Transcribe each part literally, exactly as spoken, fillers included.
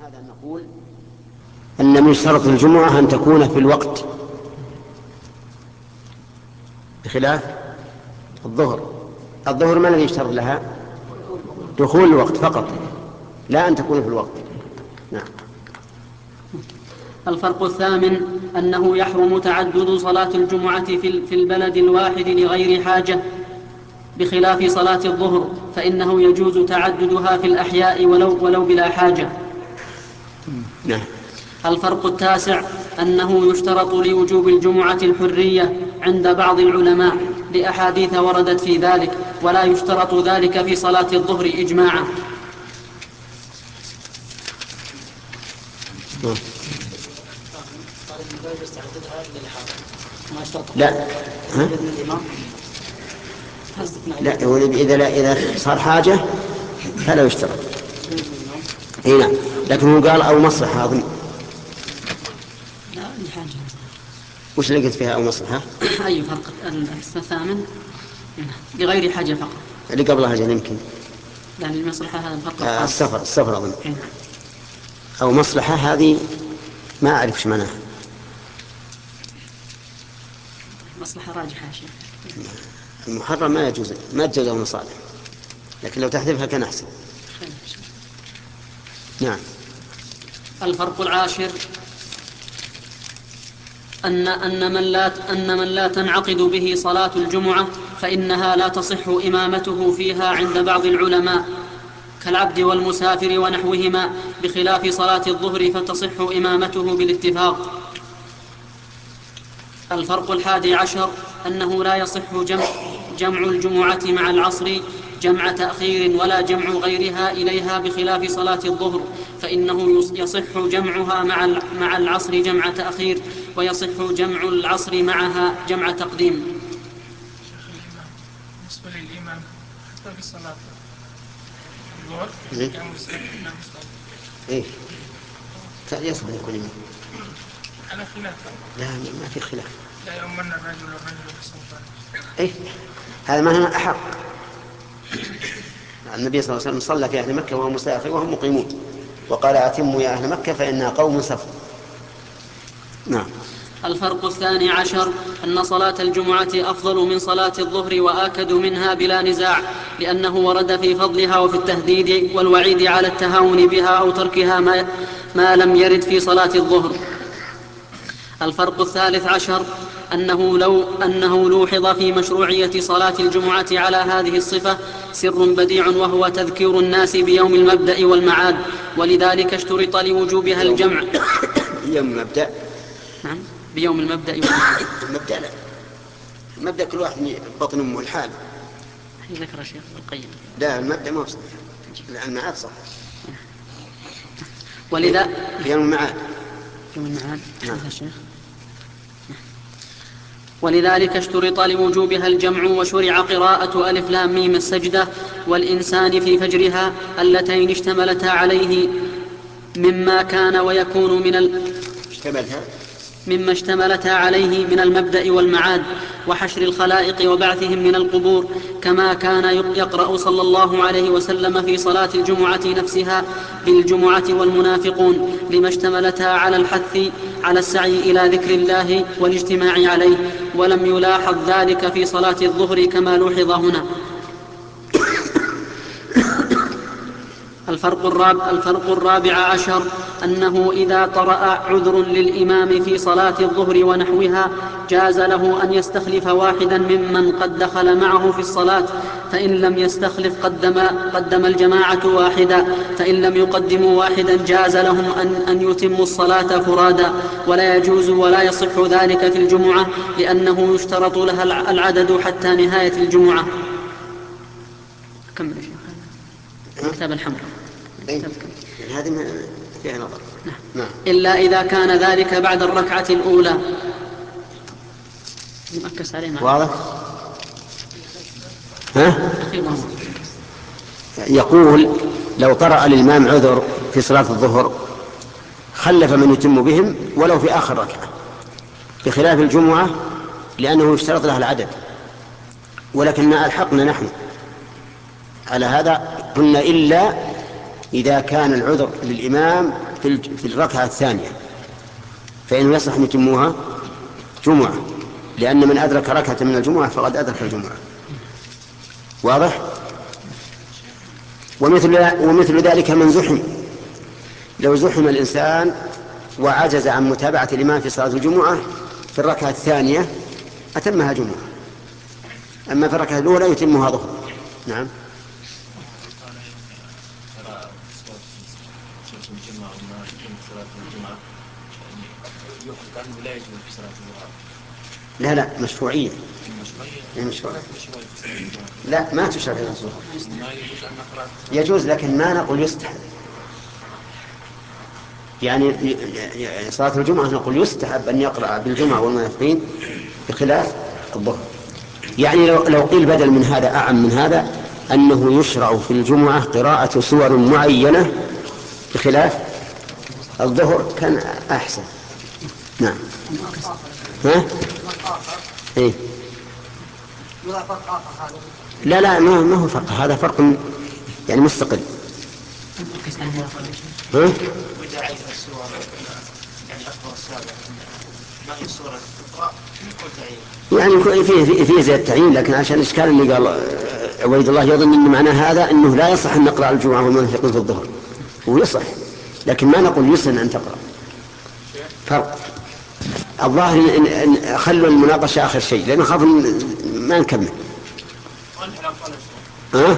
هذا نقول أن من شرط الجمعة أن تكون في الوقت، بخلاف الظهر. الظهر ما الذي يشترط لها؟ دخول الوقت فقط، لا أن تكون في الوقت. نعم. الفرق الثامن أنه يحرم تعدد صلاة الجمعة في البلد الواحد لغير حاجة، بخلاف صلاة الظهر فإنه يجوز تعددها في الأحياء ولو, ولو بلا حاجة. نعم. الفرق التاسع أنه يشترط لوجوب الجمعة الحرية عند بعض العلماء لأحاديث وردت في ذلك، ولا يشترط ذلك في صلاة الظهر إجماعا. لا ها؟ لا إذا لا إذا صار حاجة فلا يشترط. إيه نعم، لكن هو قال أو مصلحة أظن. وش اللي قلت فيها أو مصلحة؟ أي فرق الثامن لغير حاجة فقط. اللي قبلها جل يمكن. لا المصلحة هذا الفرق. آه السفر السفر أظن. أو مصلحة هذه ما أعرف شو معناها. مصلحة راجحة شيء. المحرم ما يجوز ما تجوز المصالح، لكن لو تحذفها كان أحسن. نعم. الفرق العاشر أن أن من لا أن من لا تنعقد به صلاة الجمعة فإنها لا تصح إمامته فيها عند بعض العلماء كالعبد والمسافر ونحوهما، بخلاف صلاة الظهر فتصح إمامته بالاتفاق. الفرق الحادي عشر أنه لا يصح جمع, جمع الجمعة مع العصر جمع تأخير ولا جمع غيرها إليها، بخلاف صلاة الظهر فإنه يصح جمعها مع مع العصر جمع تأخير، ويصح جمع العصر معها جمع تقديم. بالنسبة للإمام حتى في صلاة الظهر إيه يصح يكون إمام على خلاف. لا ما في خلاف. لا يؤمن الرجل الرجل في الصلاة. إيه هذا ما هو أحق. النبي صلى الله عليه وسلم صلى في أهل مكة وهم مسافر وهم مقيمون، وقال أتموا يا أهل مكة فإنها قوم سفر. نعم. الفرق الثاني عشر أن صلاة الجمعة أفضل من صلاة الظهر وآكد منها بلا نزاع، لأنه ورد في فضلها وفي التهديد والوعيد على التهاون بها أو تركها ما, ما لم يرد في صلاة الظهر. الفرق الثالث عشر أنه لو أنه لوحظ في مشروعية صلاة الجمعة على هذه الصفة سر بديع، وهو تذكير الناس بيوم المبدأ والمعاد، ولذلك اشترط لوجوبها الجمع. يوم المبدأ. نعم بيوم المبدأ والمعاد. المبدأ لا، المبدأ كل واحد بطن أمه الحال. ذكر الشيخ القيم. لا المبدأ ما صح، المعاد صح. ولذا يوم المعاد. يوم المعاد. نعم. ولذلك اشترط لوجوبها الجمع، وشرع قراءة ألف لام ميم السجدة والإنسان في فجرها اللتين اشتملتا عليه مما كان ويكون من ال... اشتملتها مما اشتملتا عليه من المبدأ والمعاد وحشر الخلائق وبعثهم من القبور، كما كان يقرأ صلى الله عليه وسلم في صلاة الجمعة نفسها بالجمعة والمنافقون، لما اشتملتا على الحث على السعي إلى ذكر الله والاجتماع عليه، ولم يلاحظ ذلك في صلاة الظهر كما لوحظ هنا. الفرق الرابع, الفرق الرابع عشر أنه إذا طرأ عذر للإمام في صلاة الظهر ونحوها جاز له أن يستخلف واحدا ممن قد دخل معه في الصلاة، فإن لم يستخلف قدم, قدم الجماعة واحدا، فإن لم يقدموا واحدا جاز لهم أن, أن يتموا الصلاة فرادا، ولا يجوز ولا يصح ذلك في الجمعة، لأنه يشترط لها العدد حتى نهاية الجمعة. كمل شيخ كتاب الحمراء. هذه فيها نظر. نعم. إلا إذا كان ذلك بعد الركعة الأولى. مؤكس عليه واضح؟ ها؟ يقول لو طرأ الإمام عذر في صلاة الظهر خلف من يتم بهم ولو في آخر ركعة، بخلاف الجمعة لأنه يشترط لها العدد، ولكن ألحقنا نحن على هذا قلنا إلا إذا كان العذر للإمام في الركعة الثانية فإنه يصح أن يتموها جمعة، لأن من أدرك ركعة من الجمعة فقد أدرك الجمعة. واضح؟ ومثل, ومثل ذلك من زحم، لو زحم الإنسان وعجز عن متابعة الإمام في صلاة الجمعة في الركعة الثانية أتمها جمعة، أما في الركعة الأولى يتمها ظهر. نعم. لا لا مشروعية. مشروعية. لا ما تشرع في الرسول. يجوز لكن ما نقول يستحب. يعني صلاة الجمعة نقول يستحب أن يقرأ بالجمعة والمنافقين بخلاف الظهر. يعني لو, لو قيل بدل من هذا أعم من هذا أنه يشرع في الجمعة قراءة سور معينة بخلاف الظهر كان أحسن. نعم. ها؟ إيه؟ لا لا ما هو فرق، هذا فرق يعني مستقل. ها؟ يعني فيه فيه زي التعيين، لكن عشان الإشكال اللي قال عبيد الله يظن أن معنى هذا أنه لا يصح أن نقرأ الجمعة والمنافقين في الظهر، ويصح لكن ما نقول يسن أن تقرأ. فرق. الظاهر إن خلوا المناقشة آخر شيء لأنه خاف ما نكمل. ها؟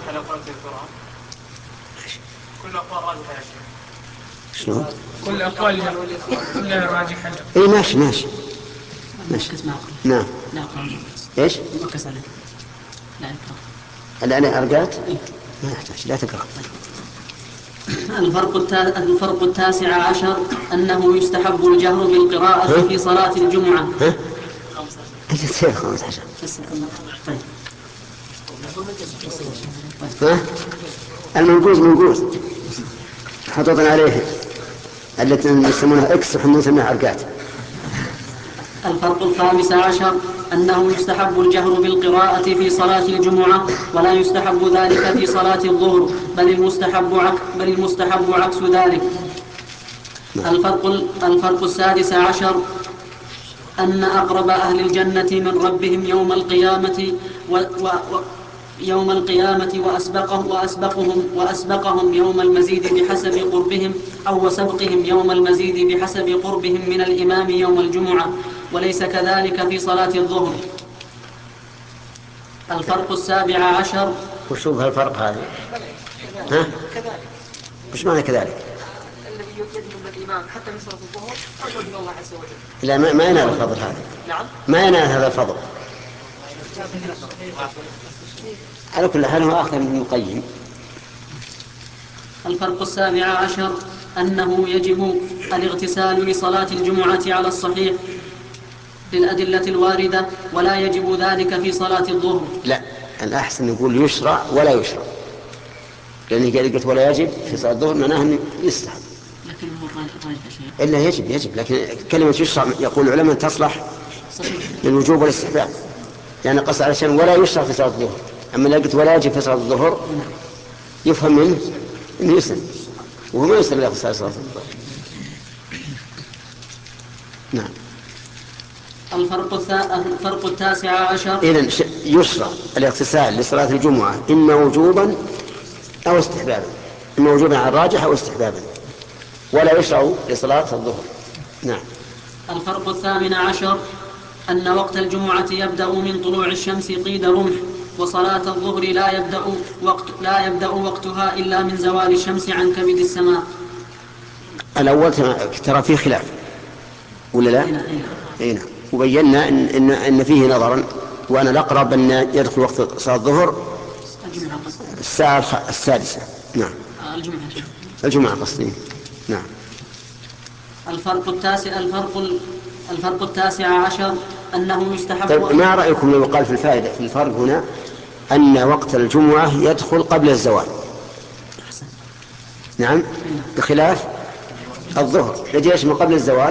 شنو؟ كل أقوال كلها راجحة. إيه ماشي ماشي ماشي. نعم. إيش؟ لا أنا أرقات؟ ما يحتاج لا تقرأ. الفرق الفرق التاسع عشر أنه يستحب الجهر بالقراءة في صلاة الجمعة. ها؟ أنت تصير خمسة عشر. ها؟ المنقوز منقوز حطوطنا عليه التي يسمونها إكس وحنا نسميها أرقات. الفرق الخامس عشر أنه يستحب الجهر بالقراءة في صلاة الجمعة ولا يستحب ذلك في صلاة الظهر، بل المستحب عكس, بل المستحب عكس ذلك. الفرق, الفرق السادس عشر أن أقرب أهل الجنة من ربهم يوم القيامة و و يوم القيامة وأسبقهم, وأسبقهم, وأسبقهم يوم المزيد بحسب قربهم أو وسبقهم يوم المزيد بحسب قربهم من الإمام يوم الجمعة، وليس كذلك في صلاة الظهر. الفرق السابع عشر. وشوف هالفرق هذا. ها؟ وش معنى كذلك؟ الذي يجب الإمام حتى في صلاة الظهر أجل من الله عز وجل. لا ما ينال الفضل هذا. نعم. ما ينال هذا الفضل. على كل حال هو آخر من القيم. الفرق السابع عشر أنه يجب الاغتسال لصلاة الجمعة على الصحيح للأدلة الواردة، ولا يجب ذلك في صلاة الظهر. لا الأحسن يقول يشرع ولا يشرع، لأنه قال قلت ولا يجب في صلاة الظهر معناه أنه يستحب. لكن هو راجح شيء. إلا يجب يجب لكن كلمة يشرع يقول العلماء تصلح للوجوب والاستحباب، يعني قصد على شيء ولا يشرع في صلاة الظهر. أما لو قلت ولا يجب في صلاة الظهر يفهم منه إنه يسلم، وهو ما يسلم إلا في صلاة الظهر. نعم. الفرق, الفرق التاسع عشر. إذن يشرع الاغتسال لصلاة الجمعة إما وجوبا أو استحبابا، إما وجوبا على الراجح أو استحبابا، ولا يشرع لصلاة الظهر. نعم. الفرق الثامن عشر أن وقت الجمعة يبدأ من طلوع الشمس قيد رمح، وصلاة الظهر لا يبدأ وقت لا يبدأ وقتها إلا من زوال الشمس عن كبد السماء. الأول ترى فيه خلاف ولا لا؟ أي نعم. وبينا إن, إن, إن فيه نظرا، وأنا الأقرب أن يدخل وقت صلاة الظهر الساعة السادسة. نعم. الجمعة الجمعة قصدي. نعم. الفرق التاسع الفرق الفرق التاسع عشر أنه يستحب. طيب ما رأيكم لو قال في الفائدة في الفرق هنا أن وقت الجمعة يدخل قبل الزوال؟ نعم بخلاف الظهر الذي يشمل قبل الزوال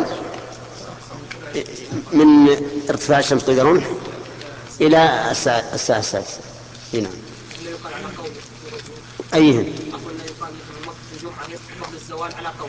من ارتفاع الشمس قيد رمح إلى الساعة السادسة. نعم. أيهن؟ الجمعة قبل الزوال على قول.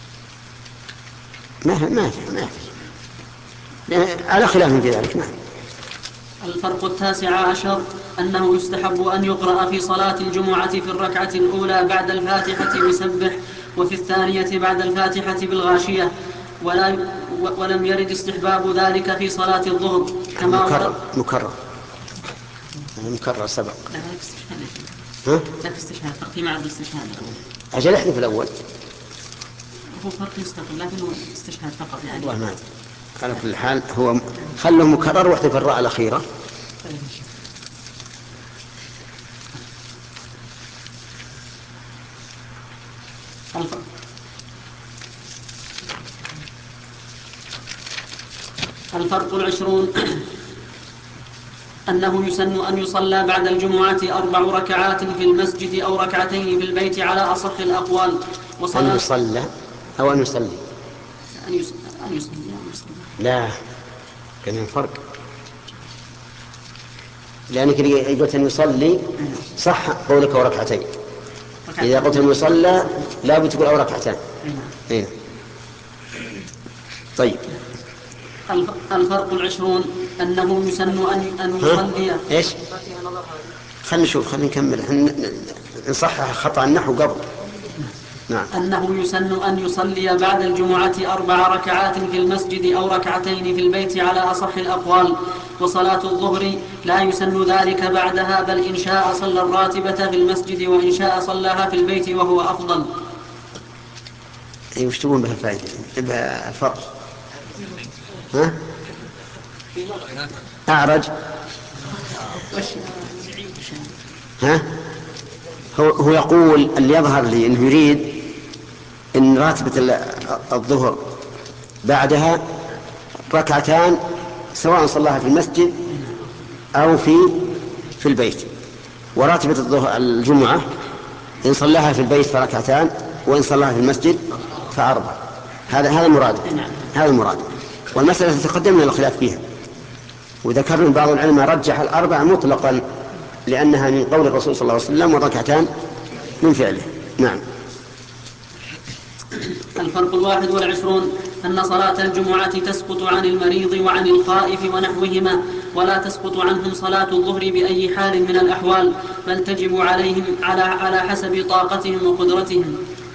ما في ما في ما في على خلاف في ذلك. نعم. الفرق التاسع عشر أنه يستحب أن يقرأ في صلاة الجمعة في الركعة الأولى بعد الفاتحة بسبح، وفي الثانية بعد الفاتحة بالغاشية، ولا ولم يرد استحباب ذلك في صلاة الظهر كما مكرر مكرر مكرر سبق. لا لا استشهاد. ها؟ لا استشهاد تقطيع مع الاستشهاد. أجل احذف الأول. هو فرق مستقل لكنه استشهاد فقط يعني. والله ما أدري. على كل حال هو خله مكرر واحذف الراء الأخيرة. الفرق العشرون أنه يسن أن يصلى بعد الجمعة أربع ركعات في المسجد أو ركعتين في البيت على أصح الأقوال. أن يصلى أو أن يصلي أن يصلي, أن يصلي. لا كان فرق، لأنك قلت أن يصلي صح قولك وركعتين. إذا قلت أن يصلى لا بتقول أو ركعتين. إيه. طيب الفرق العشرون أنه يسن أن أن يصلي. إيش؟ خلينا نشوف خلينا نكمل نصحح خطأ النحو قبل. نعم. أنه يسن أن يصلي بعد الجمعة أربع ركعات في المسجد أو ركعتين في البيت على أصح الأقوال، وصلاة الظهر لا يسن ذلك بعدها، بل إن شاء صلى الراتبة في المسجد وإن شاء صلاها في البيت وهو أفضل. أي وش تقول بها الفائدة بها الفرق؟ ها؟ أعرج. ها؟ هو هو يقول اللي يظهر لي إنه يريد إن راتبة الظهر بعدها ركعتان سواء صلاها في المسجد أو في في البيت، وراتبة الظهر الجمعة إن صلاها في البيت فركعتان وإن صلاها في المسجد فأربع. هذا هذا المراد. هذا المراد. والمسألة تتقدم لنا الخلاف فيها، وذكرنا بعض العلماء رجح الأربع مطلقا لأنها من قول الرسول صلى الله عليه وسلم وركعتان من فعله. نعم. الفرق الواحد والعشرون أن صلاة الجمعة تسقط عن المريض وعن الخائف ونحوهما، ولا تسقط عنهم صلاة الظهر بأي حال من الأحوال، بل تجب عليهم على على حسب طاقتهم وقدرتهم.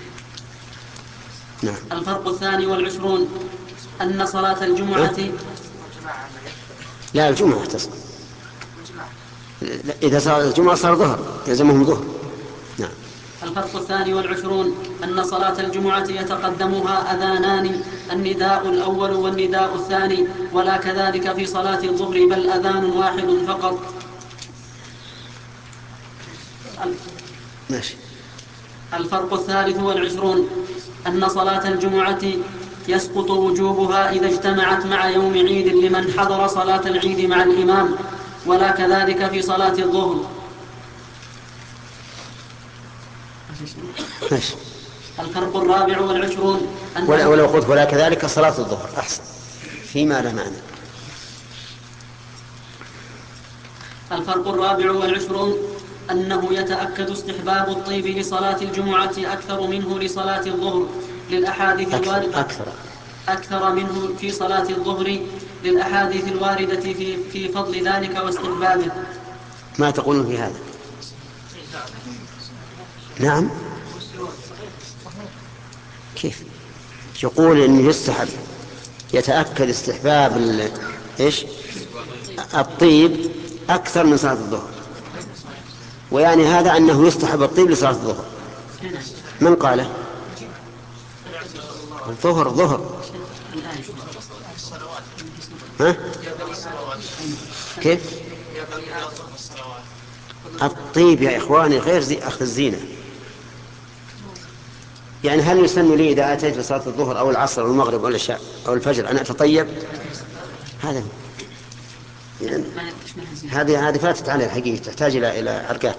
نعم. الفرق الثاني والعشرون أن صلاة الجمعة لا الجمعة تسقط. إذا صار الجمعة صار ظهر يلزمهم ظهر. نعم. الفرق الثاني والعشرون أن صلاة الجمعة يتقدمها أذانان، النداء الأول والنداء الثاني، ولا كذلك في صلاة الظهر، بل أذان واحد فقط. ماشي. الفرق الثالث والعشرون أن صلاة الجمعة يسقط وجوبها إذا اجتمعت مع يوم عيد لمن حضر صلاة العيد مع الإمام، ولا كذلك في صلاة الظهر. ماشي. الفرق الرابع والعشرون ولا ولو قلت ولا كذلك صلاة الظهر أحسن فيما لا معنى. الفرق الرابع والعشرون أنه يتأكد استحباب الطيب لصلاة الجمعة أكثر منه لصلاة الظهر للأحاديث الواردة أكثر أكثر منه في صلاة الظهر للأحاديث الواردة في في فضل ذلك واستحبابه. ما تقولون في هذا؟ نعم. كيف يقول إنه يستحب يتأكد استحباب إيش الطيب أكثر من صلاة الظهر، ويعني هذا أنه يستحب الطيب لصلاة الظهر. من قاله؟ الظهر ظهر. ها؟ كيف؟ الطيب يا إخواني غير زي أخذ الزينة. يعني هل يسن لي إذا أتيت لصلاة الظهر أو العصر أو المغرب أو العشاء أو الفجر أن أتطيب؟ هذا يعني هذه هذه فاتت على الحقيقة، تحتاج إلى إلى عرقات.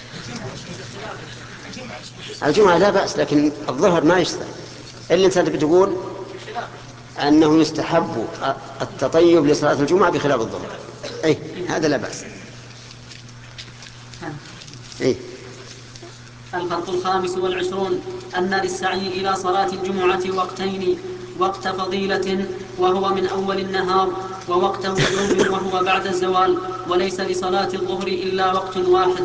الجمعة لا بأس، لكن الظهر ما يستحب. اللي أنت بتقول أنه يستحب التطيب لصلاة الجمعة بخلاف الظهر، أي هذا لا بأس. أي. الفرق الخامس والعشرون أن للسعي إلى صلاة الجمعة وقتين، وقت فضيلة وهو من أول النهار، ووقت وجوب وهو بعد الزوال، وليس لصلاة الظهر إلا وقت واحد.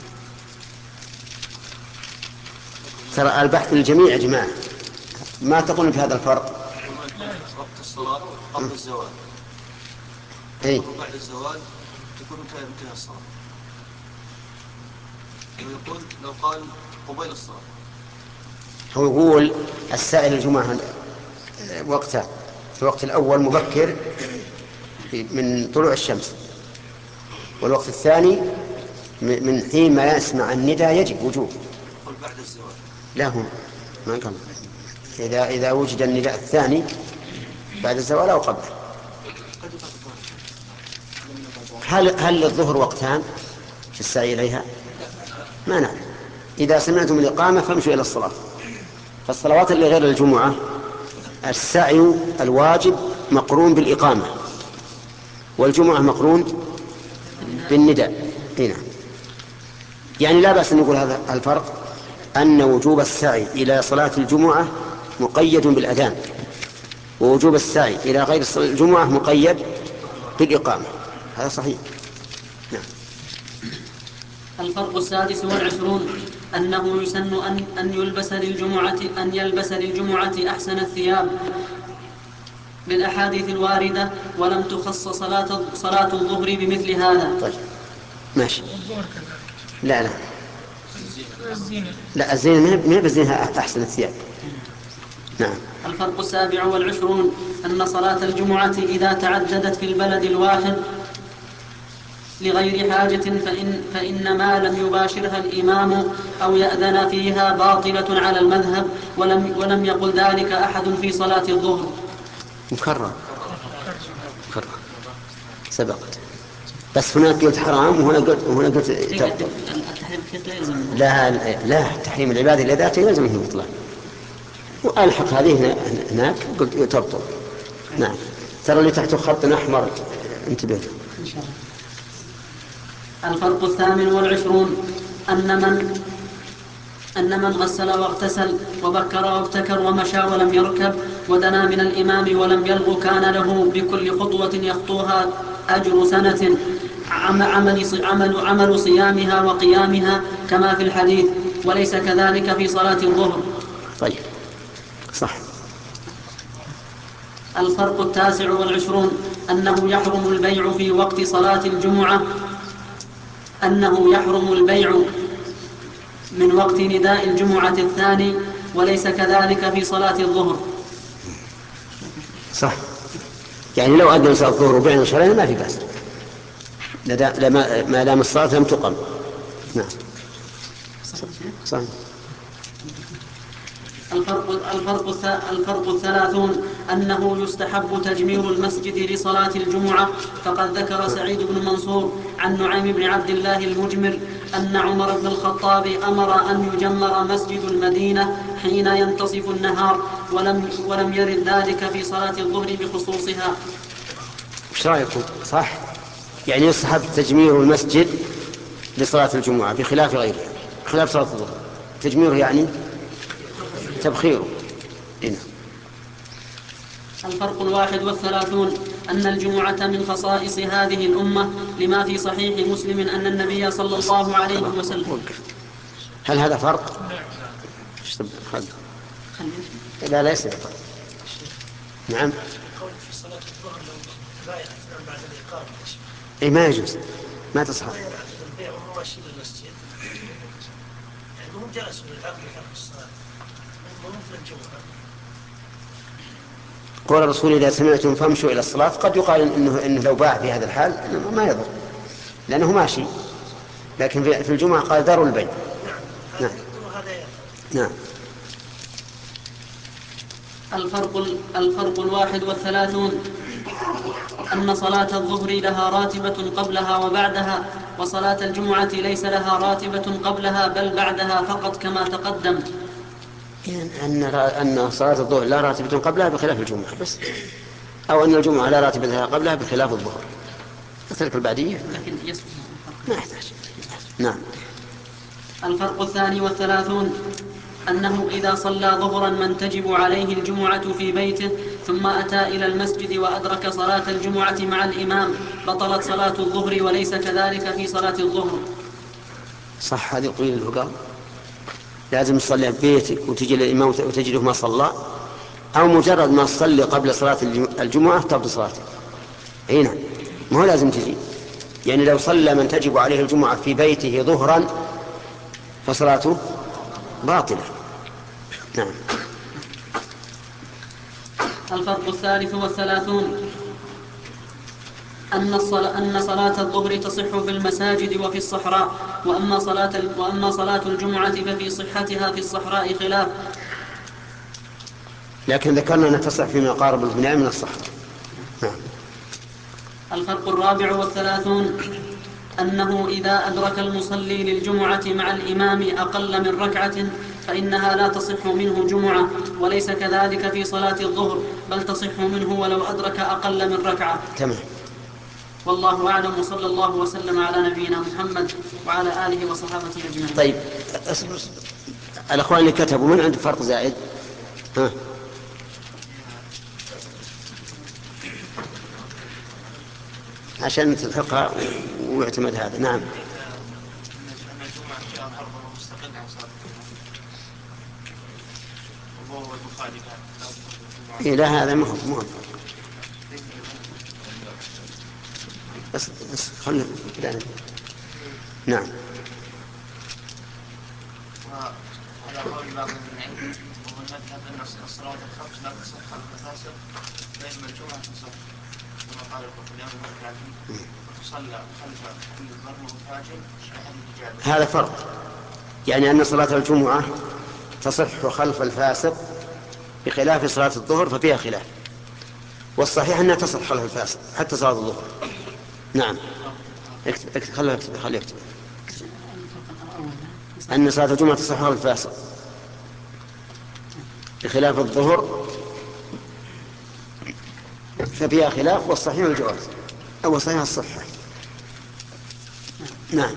ترى البحث للجميع يا جماعة، ما تقولون في هذا الفرق؟ وقت الصلاة قبل الزوال، أي وبعد الزوال تكون انتهى الصلاة. ويقول لو قال قبيل الصلاة، هو يقول السعي للجمعة وقتها، في الوقت الأول مبكر من طلوع الشمس، والوقت الثاني من حين ما يسمع النداء يجب وجوب. قل بعد الزوال. لا هم ما قال إذا إذا وجد النداء الثاني بعد الزوال أو قبله. هل هل للظهر وقتان في السعي إليها؟ ما نعلم. إذا سمعتم الإقامة فامشوا إلى الصلاة. فالصلوات اللي غير الجمعة السعي الواجب مقرون بالإقامة، والجمعة مقرون بالنداء. هنا يعني لا بأس أن نقول هذا الفرق، أن وجوب السعي إلى صلاة الجمعة مقيد بالأذان، ووجوب السعي إلى غير صلاة الجمعة مقيد بالإقامة. هذا صحيح. نعم. الفرق السادس والعشرون أنه يسن أن, أن يلبس للجمعة أن يلبس للجمعة أحسن الثياب بالأحاديث الواردة، ولم تخص صلاة صلاة الظهر بمثل هذا. طيب ماشي. لا لا الزينة لا الزينة ما هي بزينها أحسن الثياب. نعم. الفرق السابع والعشرون أن صلاة الجمعة إذا تعددت في البلد الواحد لغير حاجة فإن, فإن ما لم يباشرها الإمام أو يأذن فيها باطلة على المذهب، ولم, ولم يقل ذلك أحد في صلاة الظهر. مكرر مكرر سبقت، بس هناك قلت حرام وهنا قلت وهنا قلت تبطل. لا لا تحريم العبادة لذاته يلزم منه مطلق، وألحق هذه هناك قلت تبطل. نعم. ترى اللي تحته خط أحمر انتبه. إن شاء الله. الفرق الثامن والعشرون أن من أن من غسل واغتسل وبكر وابتكر ومشى ولم يركب ودنا من الإمام ولم يلغ كان له بكل خطوة يخطوها أجر سنة عمل, عمل, عمل صيامها وقيامها كما في الحديث، وليس كذلك في صلاة الظهر. طيب صح. الفرق التاسع والعشرون أنه يحرم البيع في وقت صلاة الجمعة أنه يحرم البيع من وقت نداء الجمعة الثاني، وليس كذلك في صلاة الظهر. صح. يعني لو أدنى صلاة الظهر وبيعنا شرعنا ما في بأس، ما دام الصلاة لم تقم. نعم صح. الفرق, الفرق, الفرق الثلاثون أنه يستحب تجمير المسجد لصلاة الجمعة، فقد ذكر سعيد بن منصور عن نعيم بن عبد الله المجمر أن عمر بن الخطاب أمر أن يجمر مسجد المدينة حين ينتصف النهار، ولم, ولم يرد ذلك في صلاة الظهر بخصوصها. ايش رايكم؟ صح. يعني يستحب تجمير المسجد لصلاة الجمعة بخلاف غيرها، بخلاف صلاة الظهر. تجميره يعني تبخيره. هنا. الفرق الواحد والثلاثون أن الجمعة من خصائص هذه الأمة، لما في صحيح مسلم أن النبي صلى الله عليه وسلم. هل هذا فرق؟ لا ليس فرق. نعم. في صلاة الظهر لو بايع بعد الإقامة إيه ما يجوز، ما تصح. البيع وهو ماشي للمسجد، يعني هم جلسوا للعقل كان في الصلاة هم في الجمعة. قول الرسول إذا سمعتم فامشوا إلى الصلاة، قد يقال إنه, إنه لو باع في هذا الحال إنه ما يضر لأنه ماشي، لكن في الجمعة قال داروا البيع. نعم. نعم. الفرق, الفرق الواحد والثلاثون أن صلاة الظهر لها راتبة قبلها وبعدها، وصلاة الجمعة ليس لها راتبة قبلها بل بعدها فقط كما تقدم. أن أن صلاة الظهر لا راتبة قبلها بخلاف الجمعة بس، أو أن الجمعة لا راتبة لها قبلها بخلاف الظهر. تلك البعدية لكن يصبح ما يحتاج. نعم. الفرق الثاني والثلاثون أنه إذا صلى ظهرا من تجب عليه الجمعة في بيته ثم أتى إلى المسجد وأدرك صلاة الجمعة مع الإمام بطلت صلاة الظهر وليس كذلك في صلاة الظهر. صح هذه القول اللي قال لازم تصلي في بيتك وتجي للإمام وتجده ما صلى، أو مجرد ما تصلي قبل صلاة الجمعة تبطل صلاتك. هنا ما هو لازم تجي، يعني لو صلى من تجب عليه الجمعة في بيته ظهرا فصلاته باطلة. نعم. الفرق الثالث والثلاثون أن الصلاة, أن صلاة الظهر تصح في المساجد وفي الصحراء، وأما صلاة, وأما صلاة الجمعة ففي صحتها في الصحراء خلاف. لكن ذكرنا أنها تصح فيما يقارب البناء من الصحراء. نعم. الفرق الرابع والثلاثون أنه إذا أدرك المصلي للجمعة مع الإمام أقل من ركعة فإنها لا تصح منه جمعة، وليس كذلك في صلاة الظهر، بل تصح منه ولو أدرك أقل من ركعة. تمام. والله أعلم، وصلى الله وسلم على نبينا محمد وعلى آله وصحابته أجمعين. طيب الأخوان اللي كتبوا من عنده فرق زائد؟ ها. عشان تلحقها ويعتمد هذا. نعم. إيه لا هذا مهم مهم بس بس خلنا كده. نعم. وعلى قول بعض العلم وهو المذهب أن الصلوات الخمس لا تصح خلف الفاسق، فإن الجمعة تصح كما قال القرطبي وتصلى خلف كل ضرب وفاجر لأهل الإجابة. هذا فرق، يعني أن صلاة الجمعة تصح خلف الفاسق بخلاف صلاة الظهر ففيها خلاف، والصحيح أنها تصح خلف الفاسق حتى صلاة الظهر. نعم. اكتب اكتب خليه يكتب خليه يكتب أن صلاة الجمعة تصح خلف الفاسق بخلاف الظهر ففيها خلاف، والصحيح الجواز أو صحيح الصحة. نعم.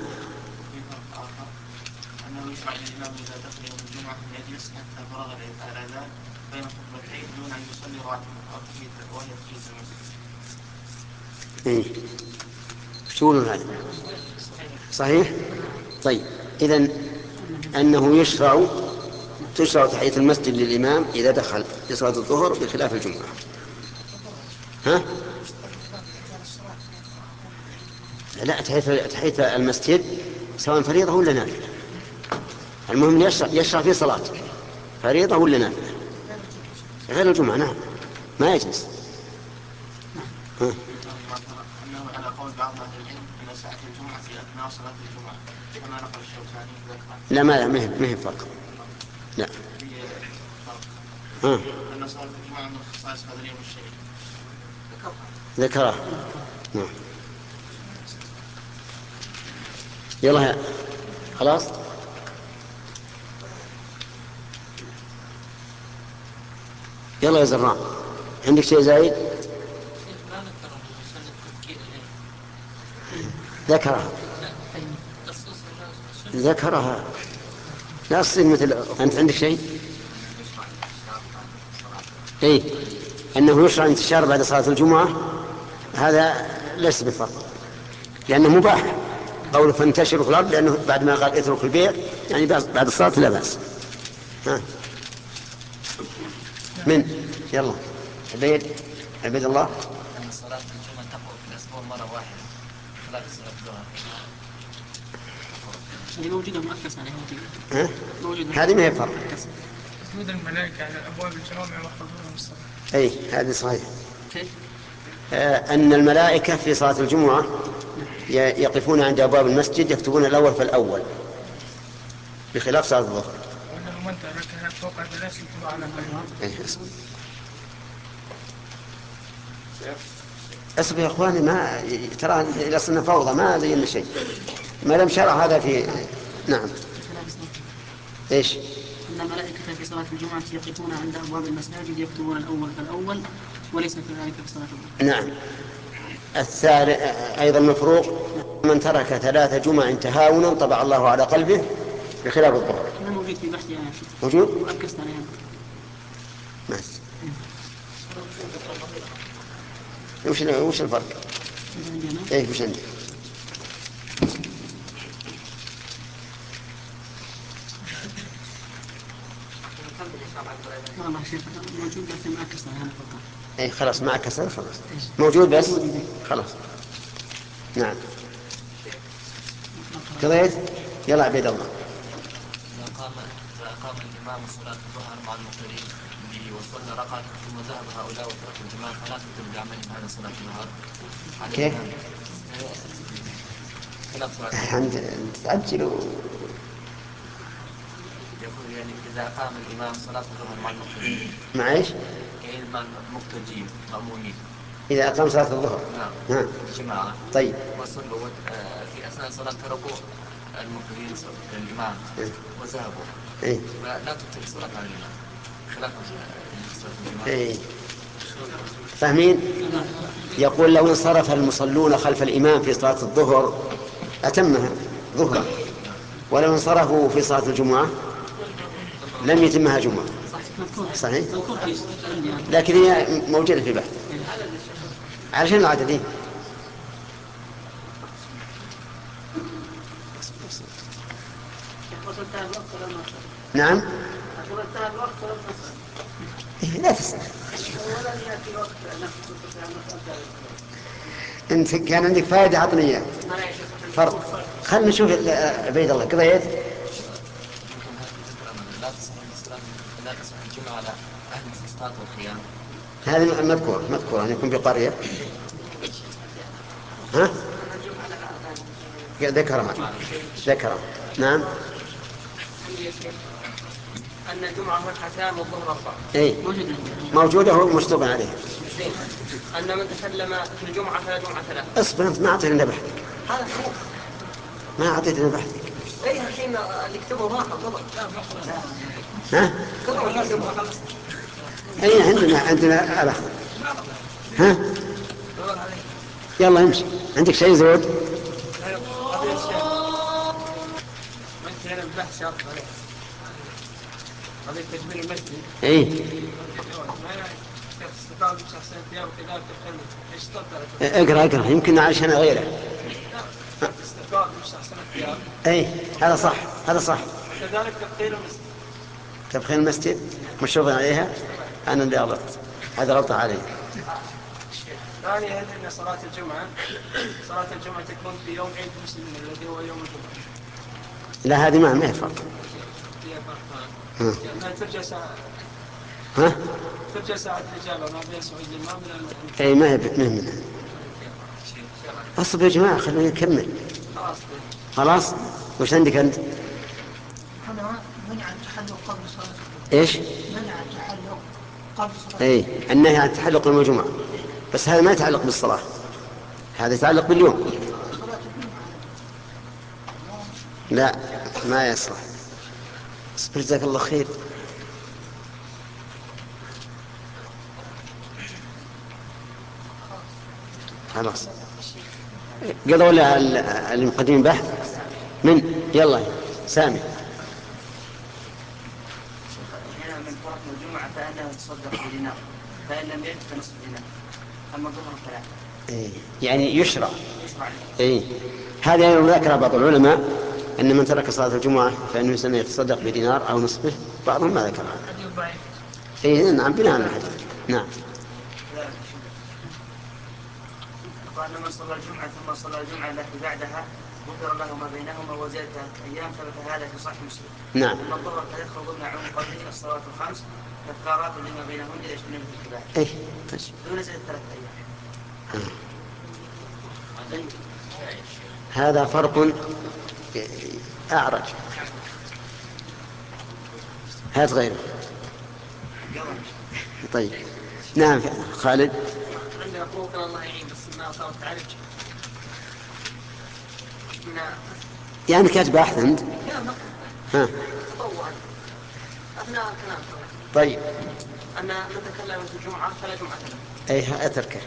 أنه يشرع للإمام إذا دخل يوم الجمعة أن يجلس حتى فرغ الأذان بين خطبتين دون أن يصلي ركعتين وهي تجلس المسجد. إيه شو هذا؟ صحيح. طيب إذن أنه يشرع تشرع تحية المسجد للإمام إذا دخل لصلاة الظهر بخلاف الجمعة. ها؟ لا تحية تحية المسجد سواء فريضة ولا نافلة، المهم يشرع يشرع في صلاة فريضة ولا نافلة غير الجمعة. نعم ما يجلس. ها؟ أنه على قول بعض أهل العلم أن ساعة الجمعة في أثناء صلاة الجمعة كما نقل الشوكاني ذكر. لا ما ما هي ما هي فرق. لا. ها. أن صلاة الجمعة من خصائص هذا اليوم الشريف. ذكرها. نعم. يلا خلاص. يلا يا زران عندك شيء زايد؟ ذكرها ذكرها لا تصير مثل أنت عندك شيء؟ إيه أنه يشرع انتشار بعد صلاة الجمعة هذا ليس بفرق لأنه مباح قوله فانتشروا في الأرض، لأنه بعد ما قال اترك البيع يعني بعد الصلاة لا بأس. ها من يلا عبيد عبيد الله. أن صلاة الجمعة تقع في الأسبوع مرة واحدة خلاف صلاة الظهر. هي موجودة مؤكسة عليها ها هذه ما هي فرق. وجود الملائكة على أبواب الجوامع وحضورهم الصلاة. أي هذه صحيح. آه أن الملائكة في صلاة الجمعة يقفون عند أبواب المسجد يكتبون الأول فالأول بخلاف صلاة الظهر. وأنه من تركها فوق ثلاث يكتب على غيرها. أسف يا أخواني ما ترى إلى صرنا فوضى ما زينا شيء ما لم شرع هذا في. نعم. إيش؟ أن الملائكة في صلاة الجمعة يقفون عند أبواب المساجد يكتبون الأول فالأول وليس كذلك في صلاة الظهر. نعم. الثالث أيضا مفروق من ترك ثلاث جمع تهاونا طبع الله على قلبه بخلاف الظهر. موجود في بحثي أنا. موجود؟ وأكست عليها. ماشي. وش وش الفرق؟ إيه وش عندي؟ والله شيخ موجود بس ما أكست عليها فقط. إيه خلاص ما أكسر خلاص. موجود بس خلاص. نعم. قضيت؟ يلا عبيد الله. إذا قام إذا قام الإمام صلاة الظهر مع المقتدين به وصلى ركعة ثم ذهب هؤلاء وتركوا الجماعة فلا تكتب بعملهم هذا صلاة الظهر. كيف؟ خلاف صلاة. عند تعجلوا. يقول يعني إذا قام الإمام صلاة الظهر مع المقتدين. مع إيش؟ يعني مع المقتدين مأمومين. إذا أقام صلاة الظهر. نعم. ها. جماعة. طيب. وصلوا في أثناء الصلاة تركوا المقتدين الإمام وذهبوا. إيه. لا تبطل صلاة على الإمام. خلاف صلاة الجماعة. إيه. فاهمين؟ يقول لو انصرف المصلون خلف الإمام في صلاة الظهر أتمها ظهرا، ولو انصرفوا في صلاة الجمعة لم يتمها جمعة. صحيح؟ لكن هي موجودة في بحث علشان العددين. نعم. إيه لا تسأل. انت كان عندك فائدة عطني اياه. فرق. خلنا نشوف عبيد الله قضيت. لا تصح الجمعة على أهل الصلاة والقيام. هذا مذكور مذكور أن يكون بقرية. ها؟ ذكر معي. ذكر. نعم. أن الجمعة ركعتان والظهر أربعة. إيه موجودة هو مشتوق عليه. أن من تكلم في الجمعة فلا جمعة له. اصبر أنت ما أعطيتنا بحثك. هذا ما أعطيتنا بحثك. إيه الحين اللي كتبه راح قبل. ها؟ أي عندنا عندنا ألاخ. ها؟ يلا امشي. عندك شيء زود؟ مثل البحث شرط عليه. هذا تجميل المسجد. إيه. اقرأ اقرأ يمكن عشان غيره. اي هذا صح هذا صح. كذلك تبخير المسجد. تبخير المسجد مشروط عليها. انا اللي غلطت هذا غلطة علي. ثاني هذا ان صلاة الجمعة صلاة الجمعة تكون في يوم عيد المسلمين الذي هو يوم الجمعة. لا هذه ما ما يفرق. ها ترجع ساعة. ها؟ ترجع ساعة الإجابة ما بين سعيد الإمام إلى. اي ما هي منها. اصبر يا جماعة خلونا نكمل. خلاص وش عندك أنت؟ أنا منع التحلق قبل صلاة. إيش؟ منع التحلق قبل صلاة. إيه النهي عن التحلق يوم الجمعة، بس هذا ما يتعلق بالصلاة، هذا يتعلق باليوم. لا ما يصلح. اصبر جزاك الله خير. خلاص قالوا لها المقدمين بحث من يلا سامي. هنا من فرق الجمعة فإنه تصدق بدينار فإن لم يجد فنصف دينار أما الظهر فلا. إيه يعني يشرع. إيه هذا ذكر بعض العلماء أن من ترك صلاة الجمعة فإنه سنة يتصدق بدينار أو نصفه، بعضهم ما ذكر هذا. إيه نعم بناء على الحديث. نعم. وأن من صلى الجمعة ثم صلى الجمعة التي بعدها غفر له ما بينهما وزاد ثلاثة أيام ثبت هذا في صحيح مسلم. نعم. أما الظهر فيدخل ضمن عموم قوله الصلوات الخمس كفارات لما بينهن إذا اجتنبوا الكبائر. إيه دون زاد ثلاثة أيام. هذا فرق أعرج. هات غيره. طيب نعم خالد. عندي أخوك الله يعين بس ما صار تعرج. يعني كاتب بحث أنت؟ ها. تطوعا. أثناء كلام. طيب. أن من تكلم في الجمعة فلا جمعة له. أي أتركه.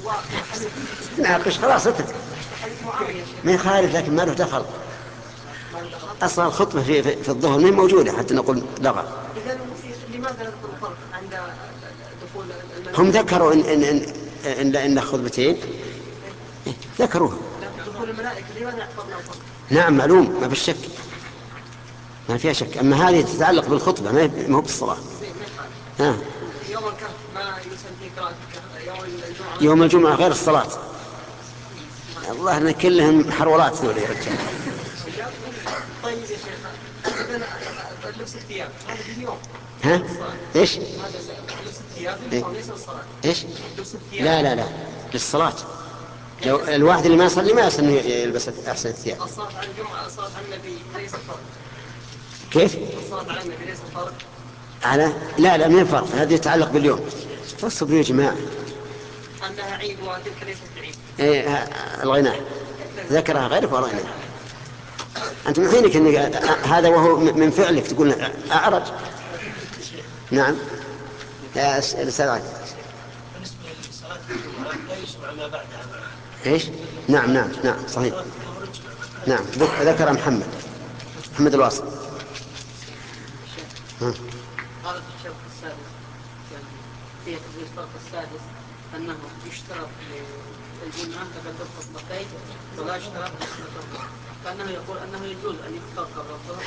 ناقش خلاص أترك. حديث معاوية. ما يخالف لكن ما له دخل. أصلا الخطبة في, في, في الظهر ما هي موجودة حتى نقول لغة. إذا لماذا نذكر الفرق عند دخول الملائكة؟ هم ذكروا إن إن إن, إن, إن خطبتين ذكروها. دخول الملائكة لماذا يحفظنا الفرق؟ نعم معلوم ما في شك، ما فيها شك. أما هذه تتعلق بالخطبة ما هو بالصلاة. ها. يوم الكهف ما يسمى فيه قراءة الكهف، يوم الجمعة يوم الجمعة غير الصلاة. الله أن كلهم حرولات ذول يا رجال. طيب يا شيخ لبس الثياب هذا اليوم. ها؟ إيش؟ لبس الثياب ليس الصلاة. إيش؟ لبس الثياب. لا لا لا للصلاة. لو الواحد اللي ما يصلي ما يصلي يلبس أحسن الثياب. الصلاة على الجمعة الصلاة على النبي ليس فرق. كيف؟ الصلاة على النبي ليس فرق. على لا لا ما فرق، هذا يتعلق باليوم. فاصبروا يا جماعة. أنها عيد وتلك ليست عيد. إيه الغناء ذكرها غيرك ورغناء. أنت من حينك إن هذا وهو من فعلك تقول أعرج. نعم يا أستاذ علي. بالنسبة لصلاة الجمعة لا يشرع ما بعدها. إيش؟ نعم نعم نعم صحيح. نعم ذكر محمد محمد الواصل. ها. قال الشيخ السادس في الشرط السادس أنه يشترط للجمعة قبل الخطبتين ولا يشترط للخطبة، كأنه يقول أنه يجوز أن يفطر قبل الظهر.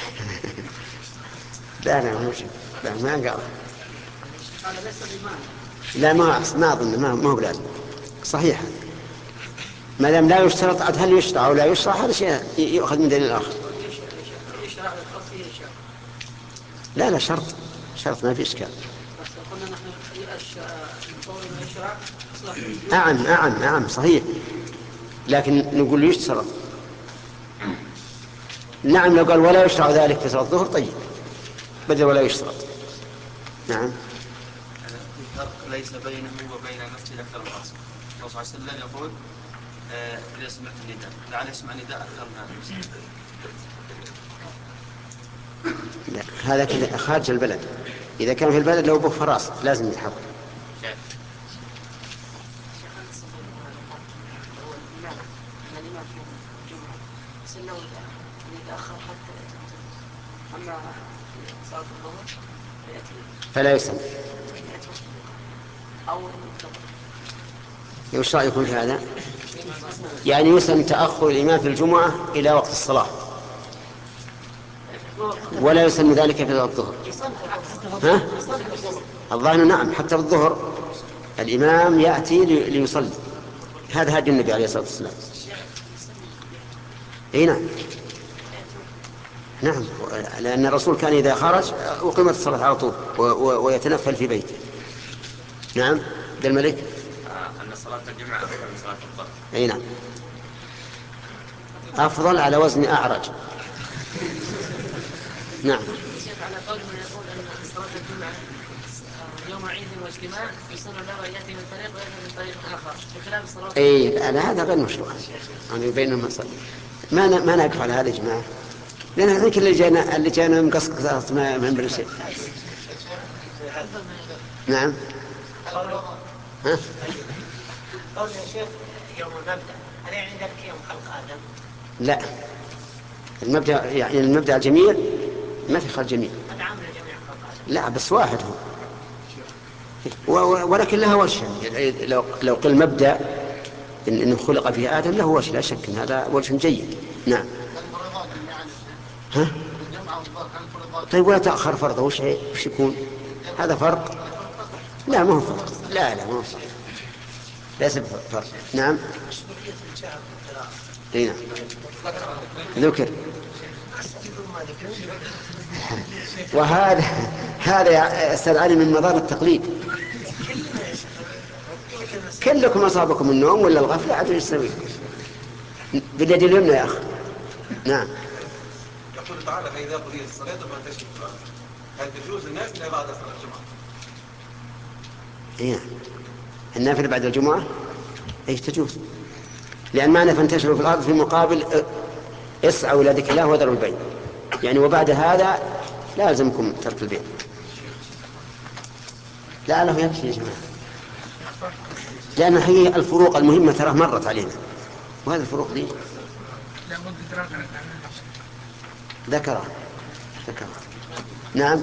لا لا مش لا ما قال. هذا ليس بمعنى. لا ما ما أظن ما ما هو بلازم. صحيح. ما دام لا يشترط عاد هل يشرع أو لا يشرع هذا شيء يؤخذ من دليل آخر. يشرع للخط فيه شرط. لا لا شرط شرط ما في إشكال. بس قلنا نحن نقول ما يشرع صلاح. أعم أعم أعم صحيح، لكن نقول يشترط. نعم لو قال ولا يشرع ذلك في صلاة الظهر طيب بدل ولا يشترط. نعم. الفرق ليس بينه وبين المسجد أكثر من الأصل. الرسول صلى الله عليه وسلم يقول آه إذا سمعت النداء لعل يسمع النداء أكثر من هذا. لا هذا كذا خارج البلد. إذا كان في البلد لو به فراس لازم يتحرك. فلا يسمع. وش رأيكم في هذا؟ يعني يسمى تأخر الإمام في الجمعة إلى وقت الصلاة ولا يسمى ذلك في الظهر. ها؟ الظاهر نعم حتى بالظهر الإمام يأتي ليصلي. هذا هدي النبي عليه الصلاة والسلام. اي نعم نعم لأن الرسول كان إذا خرج أقيمت الصلاة على طول ويتنفل في بيته. نعم ذا الملك أن صلاة الجمعة أفضل من صلاة الظهر. اي نعم أفضل على وزن أعرج. نعم. الشيخ على قول من يقول أن صلاة الجمعة يوم عيد واجتماع يصير له يأتي من طريق ويأتي من طريق آخر بخلاف الصلاة. اي لا هذا غير مشروع يعني بين المصلي. ما ن... ما نقف على هذا يا جماعة لأن الحين كل اللي جانا اللي جانا مقصقص ما ما نبرر شيء. نعم. ها؟ قول يا شيخ يوم المبدأ هل يعني ذلك يوم خلق آدم؟ لا المبدأ يعني المبدأ الجميل ما في خلق جميل. هذا عام لجميع خلق آدم. لا بس واحد هو و... ولكن لها وجه يعني لو لو قل مبدأ إن إنه خلق فيه آدم له وجه لا شك إن هذا وجه جيد. نعم. ها؟ طيب ولا تأخر فرضه وش وش يكون؟ هذا فرق؟ لا ما هو فرق. لا لا ما هو فرق. ليس فرق. نعم. اي نعم. ذكر. وهذا هذا يا أستاذ علي من مضار التقليد. كلكم أصابكم النوم ولا الغفلة عاد يسوي. باليد اليمنى يا أخي. نعم. يقول تعالى فإذا قضيت الصلاة فانتشروا في الأرض. هل تجوز الناس إلى بعد صلاة الجمعة؟ إيه النافلة بعد الجمعة إيش تجوز؟ لأن معنى فانتشروا في الأرض في مقابل اسعوا إلى ذكر الله وذروا البيع. يعني وبعد هذا لا يلزمكم ترك البيع. لا له يكفي يا جماعة. لأن هي الفروق المهمة ترى مرت علينا وهذه الفروق دي ذكره ذكره نعم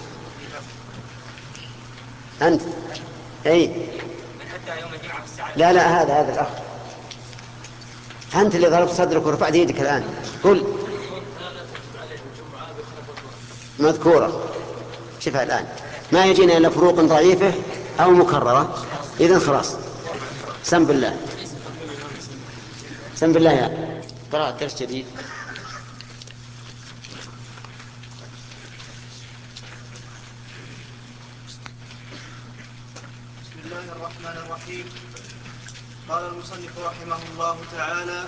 أنت أي لا لا هذا هذا الأخ أنت اللي ضربت صدرك ورفعت يدك الآن قل مذكورة شوفها الآن ما يجينا إلا فروق ضعيفة أو مكررة إذن خلاص سم بالله سم بالله يا قراءة درس جديد. بسم الله الرحمن الرحيم. قال المصنف رحمه الله تعالى: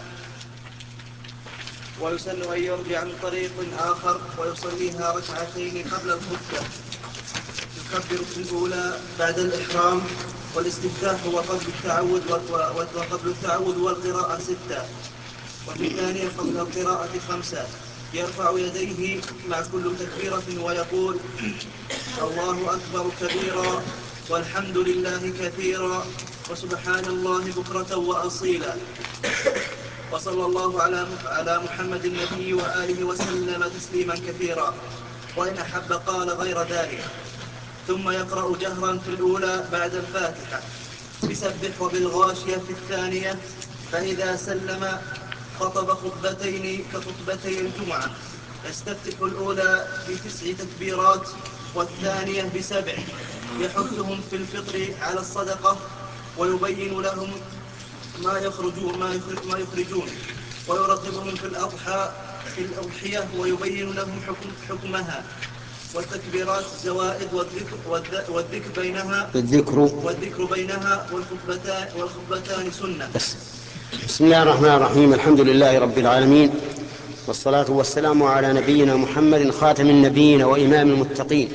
ويسن أن يرجع من طريق آخر ويصليها ركعتين قبل الخطبة، يكبر في الأولى بعد الإحرام، والاستفتاح وقبل التعود وقبل التعود والقراءة ستة، وفي الثانية قبل القراءة خمسة، يرفع يديه مع كل تكبيرة ويقول: الله أكبر كبيرا والحمد لله كثيرا وسبحان الله بكرة وأصيلا، وصلى الله على على محمد النبي وآله وسلم تسليما كثيرا، وإن أحب قال غير ذلك. ثم يقرأ جهرا في الأولى بعد الفاتحة بسبح وبالغاشية في الثانية، فإذا سلم خطب خطبتين كخطبتي الجمعة، يستفتح الأولى بتسع تكبيرات والثانية بسبع، يحثهم في الفطر على الصدقة ويبين لهم ما يخرجون ما ما يخرجون ويرغبهم في الأضحى في الأضحية ويبين لهم حكم حكمها، والتكبيرات زوائد والذكر, والذكر بينها الذكر والذكر بينها والخطبتان والخطبتان سنة. بسم الله الرحمن الرحيم. الحمد لله رب العالمين، والصلاة والسلام على نبينا محمد خاتم النبيين وإمام المتقين،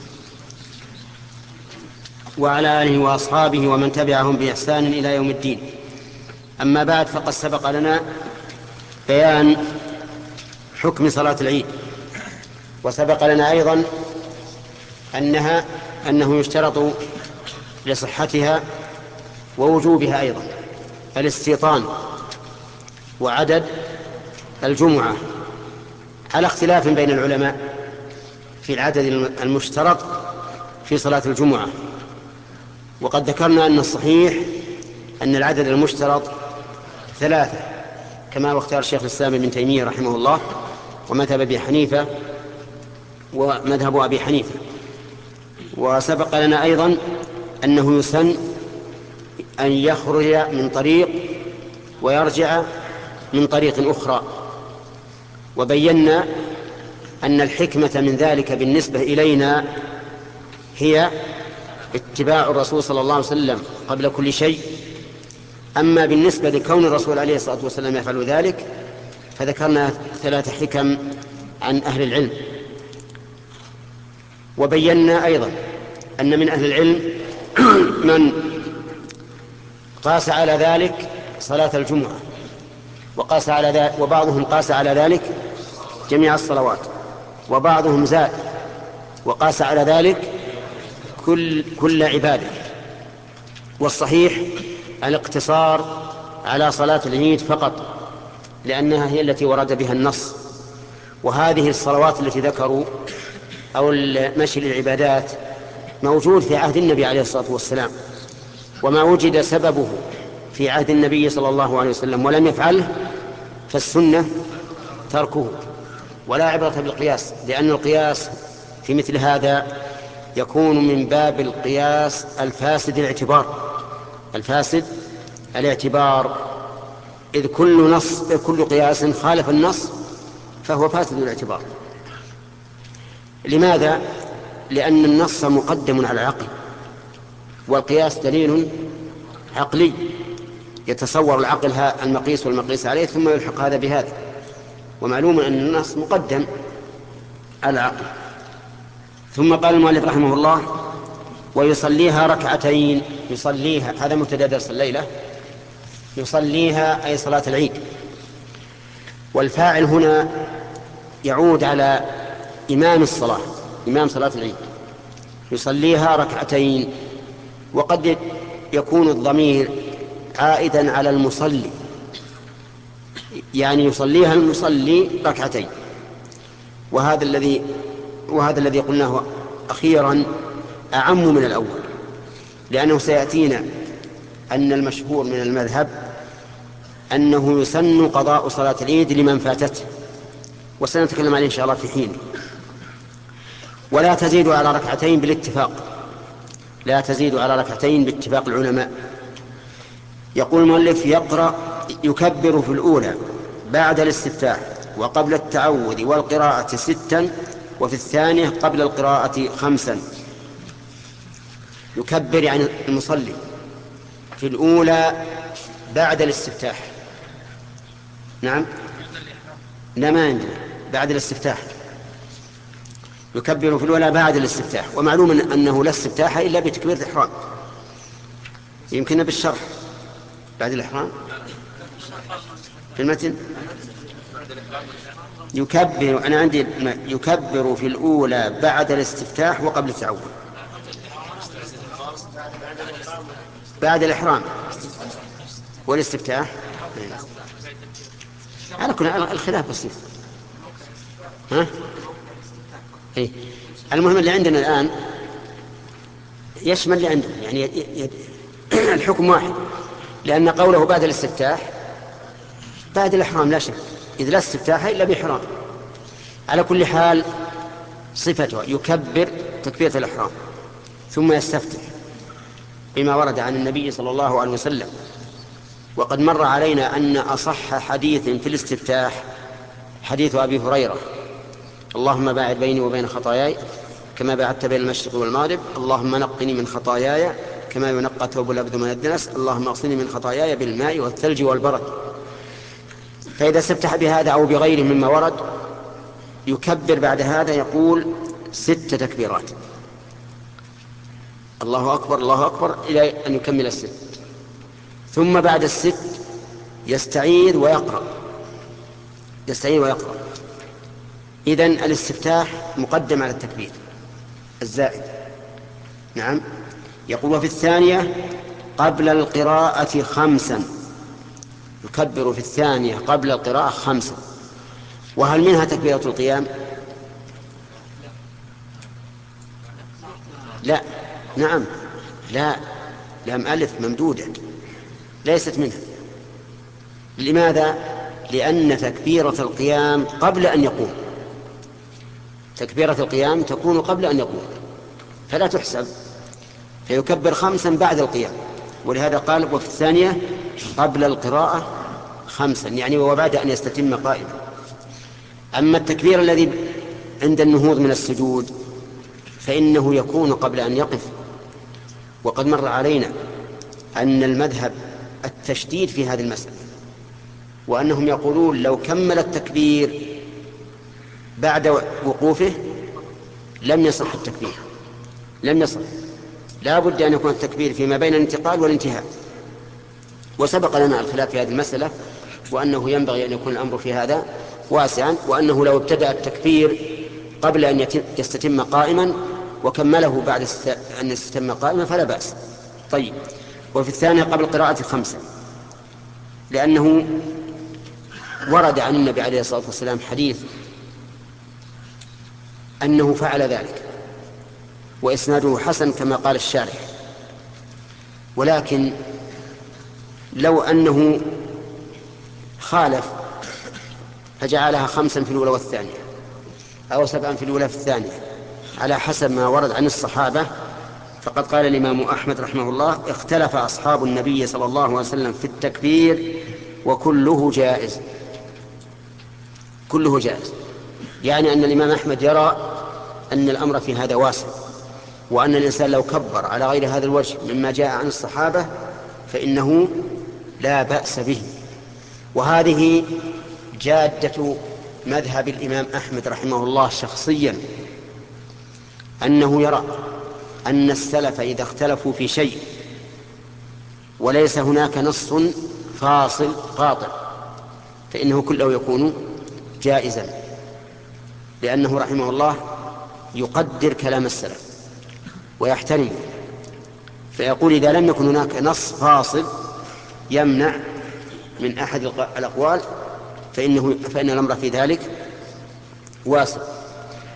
وعلى آله وأصحابه ومن تبعهم بإحسان إلى يوم الدين. أما بعد، فقد سبق لنا بيان حكم صلاة العيد، وسبق لنا أيضا أنها أنه يشترط لصحتها ووجوبها أيضا الاستيطان وعدد الجمعة، على اختلاف بين العلماء في العدد المشترط في صلاة الجمعة. وقد ذكرنا أن الصحيح أن العدد المشترط ثلاثة، كما واختار الشيخ الإسلام ابن تيمية رحمه الله ومذهب أبي حنيفة ومذهب أبي حنيفة. وسبق لنا أيضا أنه يسن أن يخرج من طريق ويرجع من طريق أخرى، وبينا أن الحكمة من ذلك بالنسبة إلينا هي اتباع الرسول صلى الله عليه وسلم قبل كل شيء. أما بالنسبة لكون الرسول عليه الصلاة والسلام يفعل ذلك فذكرنا ثلاث حكم عن أهل العلم. وبينا أيضا أن من أهل العلم من قاس على ذلك صلاة الجمعة، وقاس على ذلك وبعضهم قاس على ذلك جميع الصلوات، وبعضهم زاد وقاس على ذلك كل كل عبادة. والصحيح الاقتصار على صلاة العيد فقط، لأنها هي التي ورد بها النص. وهذه الصلوات التي ذكروا أو المشي للعبادات موجود في عهد النبي عليه الصلاة والسلام، وما وجد سببه في عهد النبي صلى الله عليه وسلم ولم يفعله فالسنة تركه، ولا عبرة بالقياس، لأن القياس في مثل هذا يكون من باب القياس الفاسد الاعتبار الفاسد الاعتبار إذ كل نص كل قياس خالف النص فهو فاسد الاعتبار. لماذا؟ لأن النص مقدم على العقل، والقياس دليل عقلي يتصور العقل المقيس والمقيس عليه ثم يلحق هذا بهذا، ومعلوم أن النص مقدم على العقل. ثم قال المؤلف رحمه الله: ويصليها ركعتين. يصليها هذا مبتدأ درس الليلة، يصليها أي صلاة العيد، والفاعل هنا يعود على إمام الصلاة، إمام صلاة العيد. يصليها ركعتين، وقد يكون الضمير عائدا على المصلي، يعني يصليها المصلي ركعتين. وهذا الذي وهذا الذي قلناه أخيرا أعم من الأول، لأنه سيأتينا أن المشهور من المذهب أنه يسن قضاء صلاة العيد لمن فاتته، وسنتكلم عليه إن شاء الله في حين. ولا تزيد على ركعتين بالاتفاق، لا تزيد على ركعتين باتفاق العلماء. يقول المؤلف: يقرأ يكبر في الأولى بعد الاستفتاح وقبل التعوذ والقراءة ستا، وفي الثانية قبل القراءة خمسا. يكبر يعني المصلي في الأولى بعد الاستفتاح. نعم، لا ما عندنا بعد الاستفتاح، يكبر في الأولى بعد الاستفتاح. ومعلوم أنه لا استفتاح إلا بتكبيرة الإحرام، يمكن بالشرح بعد الإحرام في المتن. يكبر، أنا عندي يكبر في الأولى بعد الاستفتاح وقبل التعوذ، بعد الإحرام والاستفتاح. على كل الخلاف بسيط. ها؟ إيه؟ المهم اللي عندنا الآن يشمل اللي عندنا، يعني ي... ي... الحكم واحد، لأن قوله بعد الاستفتاح بعد الإحرام لا شك، إذ لا استفتاح إلا بإحرام. على كل حال صفته يكبر تكبيرة الإحرام ثم يستفتح بما ورد عن النبي صلى الله عليه وسلم. وقد مر علينا أن أصح حديث في الاستفتاح حديث أبي هريرة: اللهم باعد بيني وبين خطاياي كما باعدت بين المشرق والمغرب، اللهم نقني من خطاياي كما ينقى ثوب الأبيض من الدنس، اللهم اغسلني من خطاياي بالماء والثلج والبرد. فإذا استفتح بهذا أو بغيره مما ورد يكبر بعد هذا، يقول ست تكبيرات، الله أكبر الله أكبر إلى أن يكمل الست. ثم بعد الست يستعيذ ويقرأ، يستعيذ ويقرأ. إذن الاستفتاح مقدم على التكبير الزائد. نعم. يقول: وفي الثانية قبل القراءة خمسا، يكبر في الثانية قبل القراءة خمسا. وهل منها تكبيرة القيام؟ لا. نعم. لا، لام ألف ممدودة ليست منها. لماذا؟ لأن تكبيرة القيام قبل أن يقوم، تكبيرة القيام تكون قبل أن يقوم فلا تحسب، فيكبر خمسا بعد القيام. ولهذا قال: وفي الثانية قبل القراءة خمسا، يعني وبعد أن يستتم قائما. أما التكبير الذي عند النهوض من السجود فإنه يكون قبل أن يقف. وقد مر علينا أن المذهب التشديد في هذه المسألة، وأنهم يقولون لو كمل التكبير بعد وقوفه لم يصح التكبير، لم يصح، لا بد أن يكون التكبير فيما بين الانتقال والانتهاء. وسبق لنا الخلاف في هذه المسألة، وأنه ينبغي أن يكون الأمر في هذا واسعا، وأنه لو ابتدأ التكبير قبل أن يستتم قائما وكمله بعد أن يستتم قائما فلا بأس. طيب. وفي الثانية قبل قراءة خمسة، لأنه ورد عن النبي عليه الصلاة والسلام حديث أنه فعل ذلك، وإسناده حسن كما قال الشارح. ولكن لو أنه خالف فجعلها خمسا في الأولى والثانية أو سبعا في الأولى في الثانية على حسب ما ورد عن الصحابة، فقد قال الإمام أحمد رحمه الله: اختلف أصحاب النبي صلى الله عليه وسلم في التكبير وكله جائز، كله جائز. يعني أن الإمام أحمد يرى أن الأمر في هذا واسع، وأن الإنسان لو كبر على غير هذا الوجه مما جاء عن الصحابة فإنه لا بأس به. وهذه جادة مذهب الإمام أحمد رحمه الله شخصيا، أنه يرى أن السلف إذا اختلفوا في شيء وليس هناك نص فاصل قاطع فإنه كله يكون جائزا، لأنه رحمه الله يقدر كلام السلف ويحترمه. فيقول: إذا لم يكن هناك نص فاصل يمنع من أحد الأقوال فإنه فإن الأمر في ذلك واسع.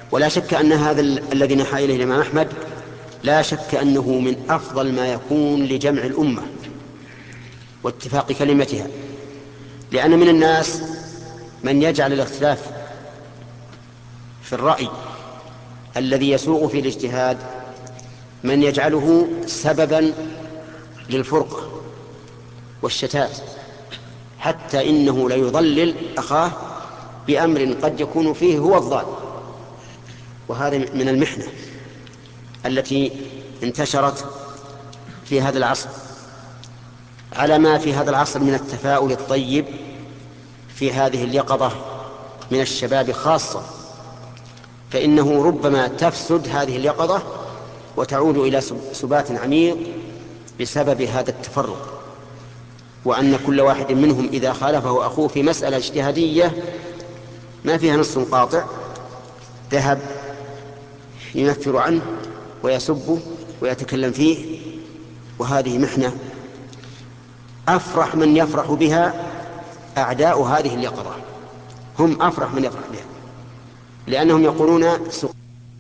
ولا شك أن هذا الذي نحى إليه الإمام أحمد لا شك أنه من أفضل ما يكون لجمع الأمة واتفاق كلمتها، لأن من الناس من يجعل الاختلاف في الرأي الذي يسوغ في الاجتهاد من يجعله سببا للفرقة والشتات، حتى إنه ليضلل أخاه بأمر قد يكون فيه هو الضال. وهذا من المحنة التي انتشرت في هذا العصر، على ما في هذا العصر من التفاؤل الطيب في هذه اليقظة من الشباب خاصة، فإنه ربما تفسد هذه اليقظة وتعود إلى سبات عميق بسبب هذا التفرق، وأن كل واحد منهم إذا خالفه أخوه في مسألة اجتهادية ما فيها نص قاطع ذهب ينفر عنه ويسبه ويتكلم فيه. وهذه محنة أفرح من يفرح بها أعداء هذه اليقظة، هم أفرح من يفرح بها، لأنهم يقولون سبات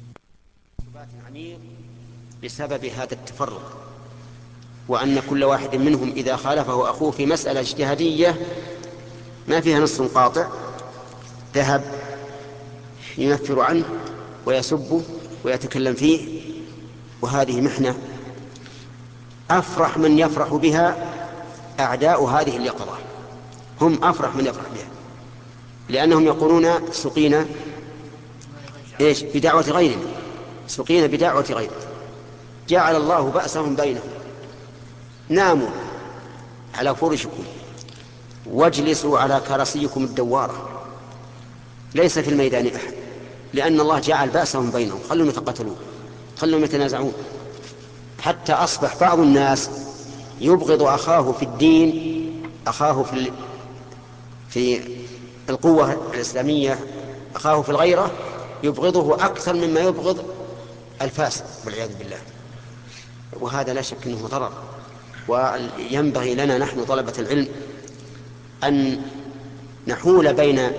عميق بسبب هذا التفرق، وأن كل واحد منهم إذا خالفه أخوه في مسألة اجتهادية ما فيها نص قاطع ذهب ينفر عنه ويسبه ويتكلم فيه. وهذه محنة أفرح من يفرح بها أعداء هذه اليقظة، هم أفرح من يفرح بها، لأنهم يقولون سقينا إيش بدعوة غيرنا، سقينا بدعوة غيرنا، جعل الله بأسهم بينهم، ناموا على فرشكم واجلسوا على كراسيكم الدوارة، ليس في الميدان أحد، لأن الله جعل بأسهم بينهم، خلهم يتقاتلون، خلهم يتنازعون، حتى أصبح بعض الناس يبغض أخاه في الدين، أخاه في في القوة الإسلامية، أخاه في الغيرة يبغضه أكثر مما يبغض الفاسد والعياذ بالله. وهذا لا شك أنه ضرر، وينبغي لنا نحن طلبة العلم أن نحول بين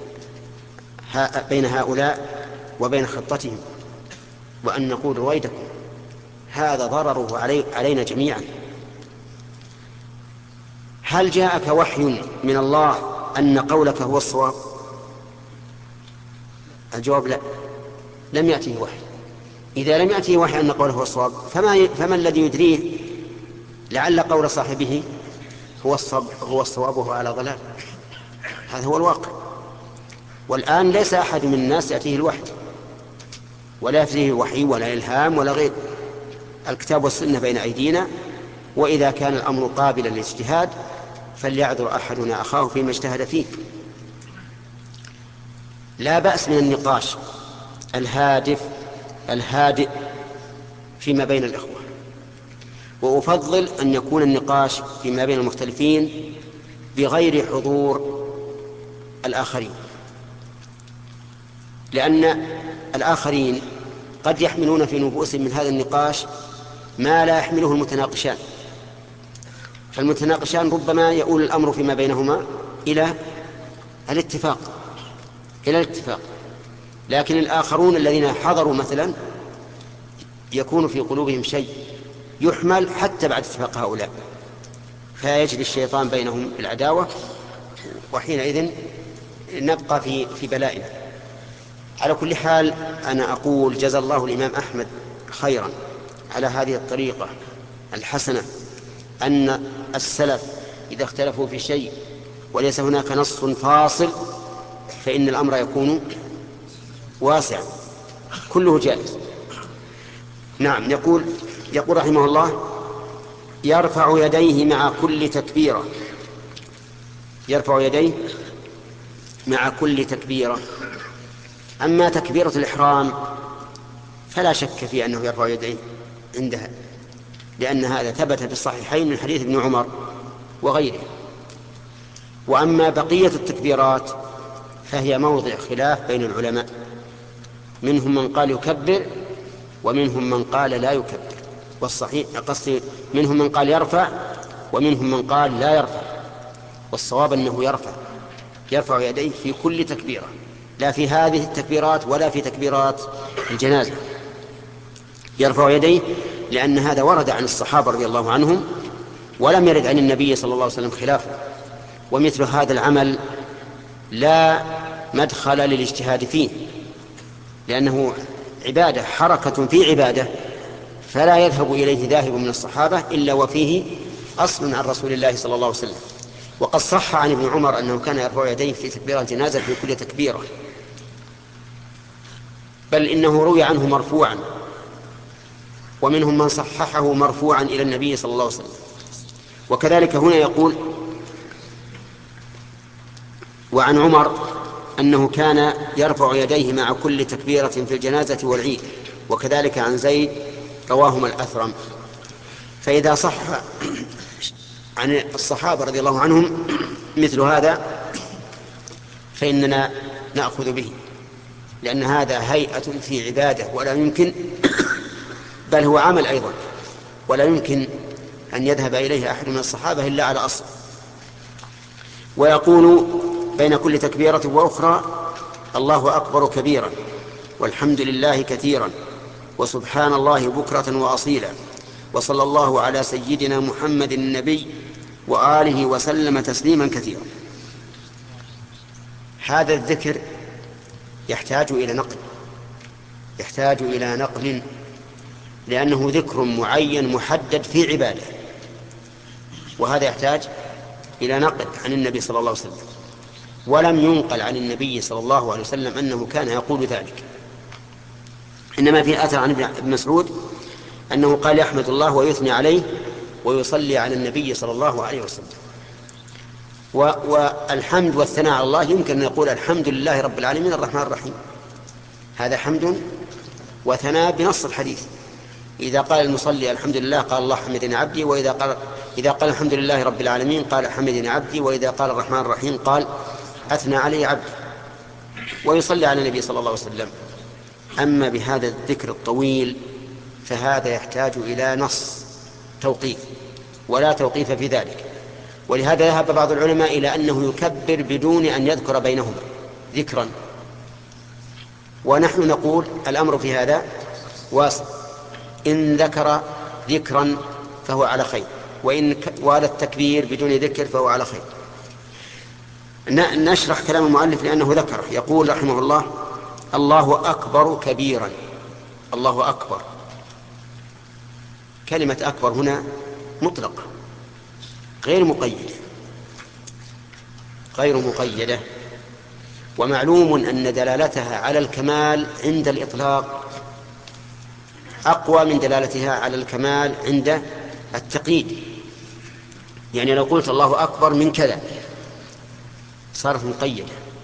بين هؤلاء وبين خطتهم، وأن نقول رويدكم هذا ضرره علي علينا جميعا. هل جاءك وحي من الله أن قولك هو الصواب؟ الجواب لا، لم يأتيه وحي. إذا لم يأتيه وحي أن قوله هو الصواب فما, فما الذي يدريه لعل قول صاحبه هو الصواب, هو الصواب وهو على ضلال؟ هذا هو الواقع. والآن ليس أحد من الناس يأتيه الوحي، ولا يأتيه الوحي ولا إلهام ولا غير، الكتاب والسنة بين أيدينا، وإذا كان الأمر قابلا للاجتهاد فليعذر أحدنا أخاه فيما اجتهد فيه. لا بأس من النقاش الهادف الهادئ فيما بين الإخوة، وأفضل أن يكون النقاش فيما بين المختلفين بغير حضور الآخرين، لأن الآخرين قد يحملون في نفوسهم من هذا النقاش ما لا يحمله المتناقشان، فالمتناقشان ربما يؤول الأمر فيما بينهما إلى الاتفاق إلى الاتفاق لكن الآخرون الذين حضروا مثلا يكون في قلوبهم شيء يحمل حتى بعد اتفاق هؤلاء، فيجري الشيطان بينهم بالعداوة، وحينئذ نبقى في في بلائنا. على كل حال أنا أقول جزا الله الإمام أحمد خيرا على هذه الطريقة الحسنة، أن السلف إذا اختلفوا في شيء وليس هناك نص فاصل فإن الأمر يكون واسعا كله جائز. نعم. يقول يقول رحمه الله: يرفع يديه مع كل تكبيرة، يرفع يديه مع كل تكبيرة. أما تكبيرة الإحرام فلا شك في أنه يرفع يديه عندها، لأن هذا ثبت في الصحيحين من حديث ابن عمر وغيره. وأما بقية التكبيرات فهي موضع خلاف بين العلماء، منهم من قال يكبر ومنهم من قال لا يكبر، والصحيح قصدي منهم من قال يرفع ومنهم من قال لا يرفع، والصواب أنه يرفع يرفع يديه في كل تكبيرة لا في هذه التكبيرات ولا في تكبيرات الجنازة يرفع يديه، لأن هذا ورد عن الصحابة رضي الله عنهم ولم يرد عن النبي صلى الله عليه وسلم خلافه. ومثل هذا العمل لا مدخل للاجتهاد فيه، لأنه عبادة، حركة في عبادة، فلا يذهب إليه ذاهب من الصحابة إلا وفيه أصل عن رسول الله صلى الله عليه وسلم. وقد صح عن ابن عمر أنه كان يرفع يديه في تكبير الجنازة في كل تكبيرة، بل إنه روي عنه مرفوعا، ومنهم من صححه مرفوعا إلى النبي صلى الله عليه وسلم. وكذلك هنا يقول وعن عمر أنه كان يرفع يديه مع كل تكبيرة في الجنازة والعيد، وكذلك عن زيد رواهما الأثرم. فإذا صح عن الصحابة رضي الله عنهم مثل هذا فإننا نأخذ به، لأن هذا هيئة في عبادة ولا يمكن، بل هو عمل أيضا، ولا يمكن أن يذهب إليه أحد من الصحابة إلا على أصل. ويقول بين كل تكبيرة وأخرى الله أكبر كبيرا والحمد لله كثيرا وسبحان الله بكرة وأصيلا وصلى الله على سيدنا محمد النبي وآله وسلم تسليما كثيرا. هذا الذكر يحتاج إلى نقل، يحتاج إلى نقل لأنه ذكر معين محدد في عبادة، وهذا يحتاج إلى نقل عن النبي صلى الله عليه وسلم. ولم ينقل عن النبي صلى الله عليه وسلم أنه كان يقول ذلك، إنما في أثر عن ابن مسعود أنه قال يحمد الله ويثني عليه ويصلي على النبي صلى الله عليه وسلم. والحمد والثناء على الله يمكن أن نقول الحمد لله رب العالمين الرحمن الرحيم، هذا حمد وثناء بنص الحديث. إذا قال المصلي الحمد لله قال الله حمدني عبدي، وإذا قال إذا قال الحمد لله رب العالمين قال حمدني عبدي، وإذا قال الرحمن الرحيم قال أثنى علي عبدي، ويصلي على النبي صلى الله عليه وسلم. أما بهذا الذكر الطويل فهذا يحتاج إلى نص توقيف، ولا توقيف في ذلك. ولهذا ذهب بعض العلماء إلى أنه يكبر بدون أن يذكر بينهما ذكرا، ونحن نقول الأمر في هذا واسع، إن ذكر ذكرا فهو على خير، وإن وعلى التكبير بدون ذكر فهو على خير. نشرح كلام المؤلف لأنه ذكره. يقول رحمه الله الله أكبر كبيرا. الله أكبر، كلمة أكبر هنا مطلقة غير مقيدة، غير مقيدة، ومعلوم أن دلالتها على الكمال عند الإطلاق أقوى من دلالتها على الكمال عند التقييد. يعني لو قلت الله أكبر من كذا صارت مقيدة،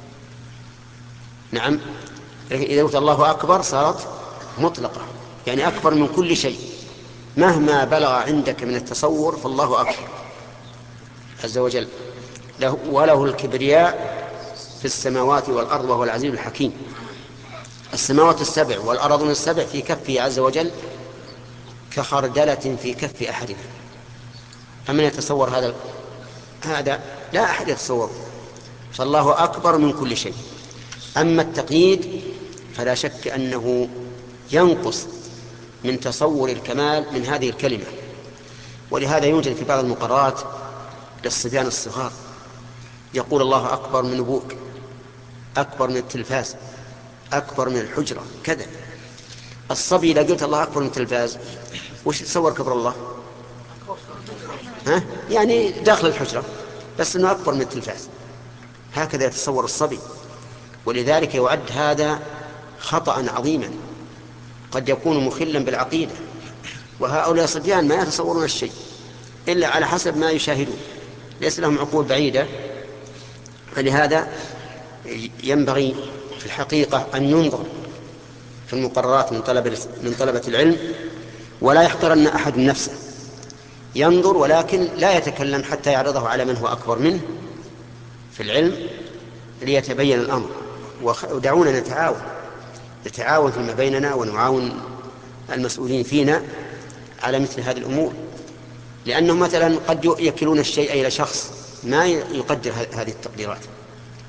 نعم. إذا قلت الله أكبر صارت مطلقة، يعني أكبر من كل شيء مهما بلغ عندك من التصور فالله أكبر عز وجل، له وله الكبرياء في السماوات والأرض وهو العزيز الحكيم. السماوات السبع والأرض السبع في كفه عز وجل كخردلة في كف أحدنا. فمن يتصور هذا؟ هذا لا أحد يتصور. فالله أكبر من كل شيء. أما التقييد فلا شك أنه ينقص من تصور الكمال من هذه الكلمة، ولهذا يوجد في بعض المقررات للصبيان الصغار يقول الله أكبر من أبوك، أكبر من التلفاز، أكبر من الحجرة، كذا. الصبي إذا قلت الله أكبر من التلفاز وش تصور كبر الله؟ ها؟ يعني داخل الحجرة، بس أنه أكبر من التلفاز، هكذا يتصور الصبي. ولذلك يعد هذا خطأ عظيما قد يكون مخلا بالعقيدة. وهؤلاء صبيان ما يتصورون الشيء إلا على حسب ما يشاهدون، ليس لهم عقول بعيدة. فلهذا ينبغي في الحقيقة أن ينظر في المقررات من طلبة من طلبة العلم، ولا يحقرن أحد نفسه، ينظر ولكن لا يتكلم حتى يعرضه على من هو أكبر منه في العلم ليتبين الأمر. ودعونا نتعاون نتعاون فيما بيننا ونعاون المسؤولين فينا على مثل هذه الأمور، لأنهم مثلا قد يكلون الشيء إلى شخص ما يقدر هذه التقديرات.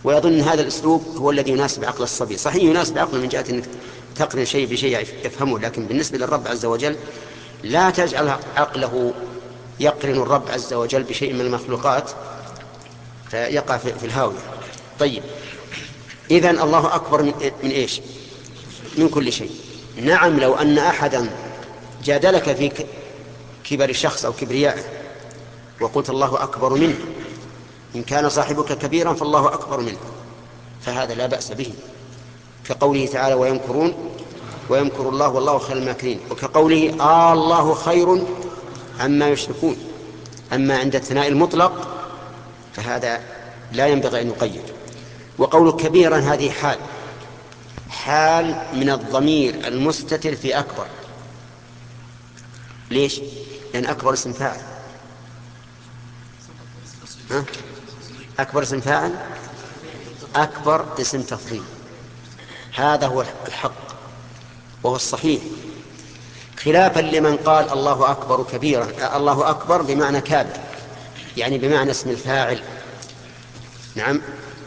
ويظن هذا الأسلوب هو الذي يناسب عقل الصبي. صحيح يناسب عقله من جهة أنك تقرن شيء بشيء يفهمه، لكن بالنسبة للرب عز وجل لا تجعل عقله يقرن الرب عز وجل بشيء من المخلوقات فيقع في الهاوية. طيب، إذن الله أكبر من, من إيش؟ من كل شيء. نعم، لو أن أحدا جادلك في كبر الشخص أو كبريائه وقلت الله أكبر منه، إن كان صاحبك كبيرا فالله أكبر منه، فهذا لا بأس به، كقوله تعالى ويمكرون ويمكر الله والله خير الماكرين، وكقوله آه الله خير عما يشركون. أما عند الثناء المطلق فهذا لا ينبغي أن يقيد. وقول كبيرا هذه حال حال من الضمير المستتر في أكبر. ليش؟ لأن أكبر اسم فاعل. ها؟ أكبر اسم فاعل، أكبر اسم تفضيل. هذا هو الحق وهو الصحيح، خلافا لمن قال الله أكبر كبيرا. الله أكبر بمعنى كابر، يعني بمعنى اسم الفاعل. نعم،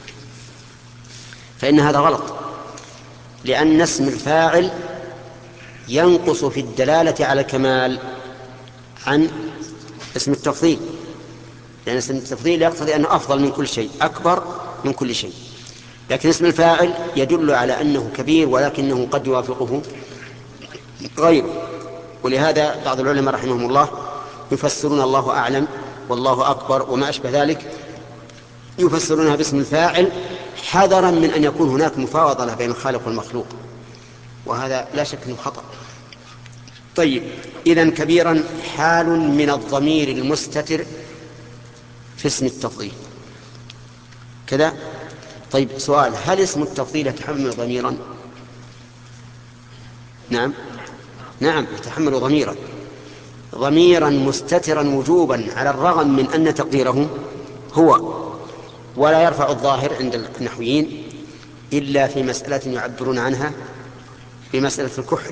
فإن هذا غلط، لأن اسم الفاعل ينقص في الدلالة على الكمال عن اسم التفضيل، لأن اسم التفضيل يقتضي أنه أفضل من كل شيء، أكبر من كل شيء. لكن اسم الفاعل يدل على أنه كبير ولكنه قد يوافقه غيره. ولهذا بعض العلماء رحمهم الله يفسرون الله أعلم والله أكبر وما أشبه ذلك، يفسرونها باسم الفاعل حذرا من أن يكون هناك مفاوضة بين الخالق والمخلوق، وهذا لا شك أنه خطأ. طيب، إذن كبيرا حال من الضمير المستتر في اسم التفضيل كذا. طيب، سؤال: هل اسم التفضيل يتحمل ضميرا؟ نعم نعم يتحمل ضميرا ضميرا مستترا وجوبا، على الرغم من أن تقديره هو، ولا يرفع الظاهر عند النحويين إلا في مسألة يعبرون عنها بمسألة الكحل.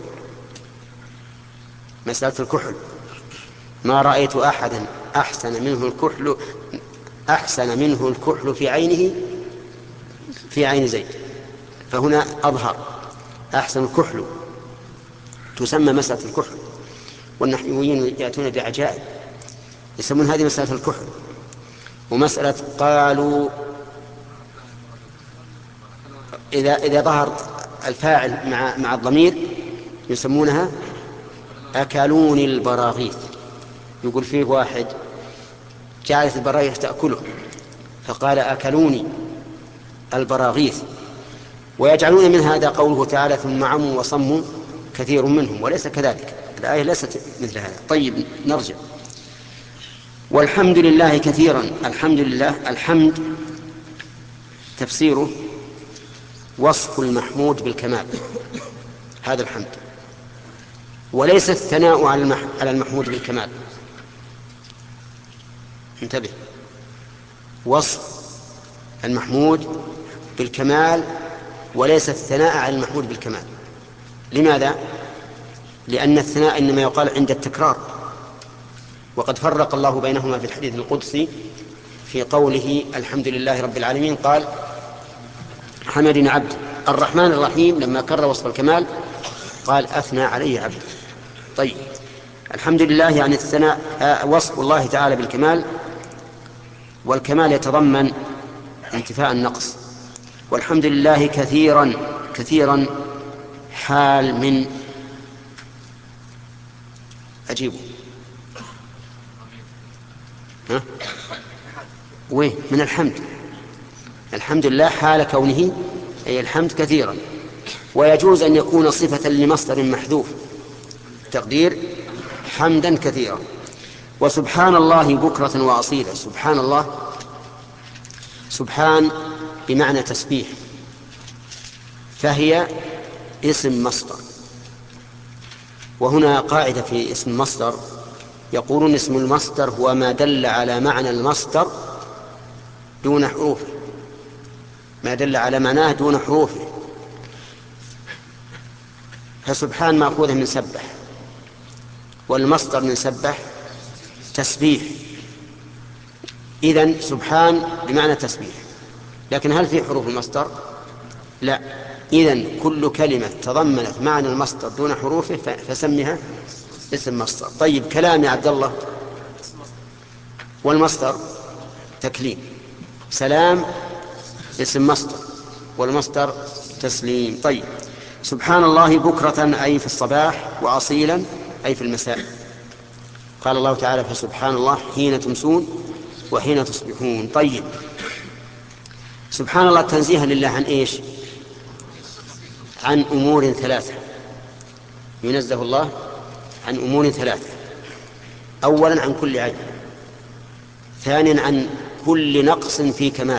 مسألة الكحل: ما رأيت أحدا أحسن منه الكحل أحسن منه الكحل في عينه في عين زيد. فهنا أظهر أحسن الكحل، تسمى مسألة الكحل، والنحويين يأتون بعجائب يسمون هذه مسألة الكحل. ومسألة قالوا إذا إذا ظهر الفاعل مع مع الضمير يسمونها أكلوني البراغيث. يقول فيه واحد جعلت البراغيث تأكله فقال أكلوني البراغيث، ويجعلون من هذا قوله تعالى ثم عموا وصموا كثير منهم، وليس كذلك، الآية ليست مثل هذا. طيب، نرجع. والحمد لله كثيرا. الحمد لله، الحمد تفسيره وصف المحمود بالكمال، هذا الحمد، وليس الثناء على المحمود بالكمال. انتبه، وصف المحمود بالكمال وليس الثناء على المحمود بالكمال. لماذا؟ لأن الثناء إنما يقال عند التكرار، وقد فرق الله بينهما في الحديث القدسي في قوله الحمد لله رب العالمين، قال حمدني عبد. الرحمن الرحيم لما كرر وصف الكمال قال أثنى عليه عبد. طيب، الحمد لله يعني الثناء وصف الله تعالى بالكمال، والكمال يتضمن انتفاء النقص. والحمد لله كثيرا كثيرا حال من أجيبه ها؟ وين من الحمد؟ الحمد لله حال كونه أي الحمد كثيرا. ويجوز أن يكون صفة لمصدر محذوف، تقدير حمدا كثيرا. وسبحان الله بكرة وأصيلا. سبحان الله، سبحان بمعنى تسبيح، فهي اسم مصدر. وهنا قاعدة في اسم المصدر، يقولون اسم المصدر هو ما دل على معنى المصدر دون حروفه، ما دل على معناه دون حروفه. فسبحان مأخوذة من سبح، والمصدر من سبح تسبيح. إذن سبحان بمعنى تسبيح. لكن هل في حروف المصدر؟ لا. إذن كل كلمة تضمنت معنى المصدر دون حروفه فسمها اسم مصدر. طيب كلام يا عبد الله، والمصدر تكليم. سلام اسم مصدر والمصدر تسليم. طيب سبحان الله بكرة أي في الصباح، وأصيلا أي في المساء. قال الله تعالى فسبحان الله حين تمسون وحين تصبحون. طيب سبحان الله تنزيها لله عن إيش؟ عن أمور ثلاثة. ينزه الله عن أمور ثلاثة: أولا عن كل عيب، ثانيا عن كل نقص في كمال،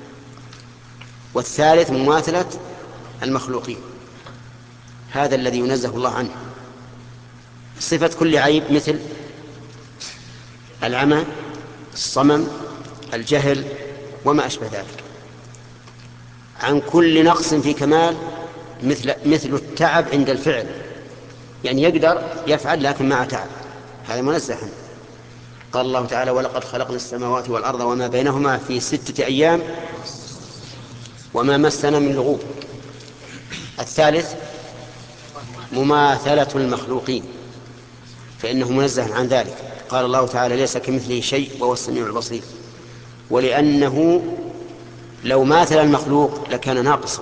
والثالث مماثلة المخلوقين. هذا الذي ينزه الله عنه. صفة كل عيب مثل العمى، الصمم، الجهل وما أشبه ذلك. عن كل نقص في كمال مثل مثل التعب عند الفعل، يعني يقدر يفعل لكن مع تعب، هذا منزه عنه. قال الله تعالى ولقد خلقنا السماوات والأرض وما بينهما في ستة أيام وما مسنا من لغوب. الثالث مماثلة المخلوقين، فإنه منزه عن ذلك. قال الله تعالى ليس كمثله شيء وهو السميع البصير، ولأنه لو ماثل المخلوق لكان ناقصا.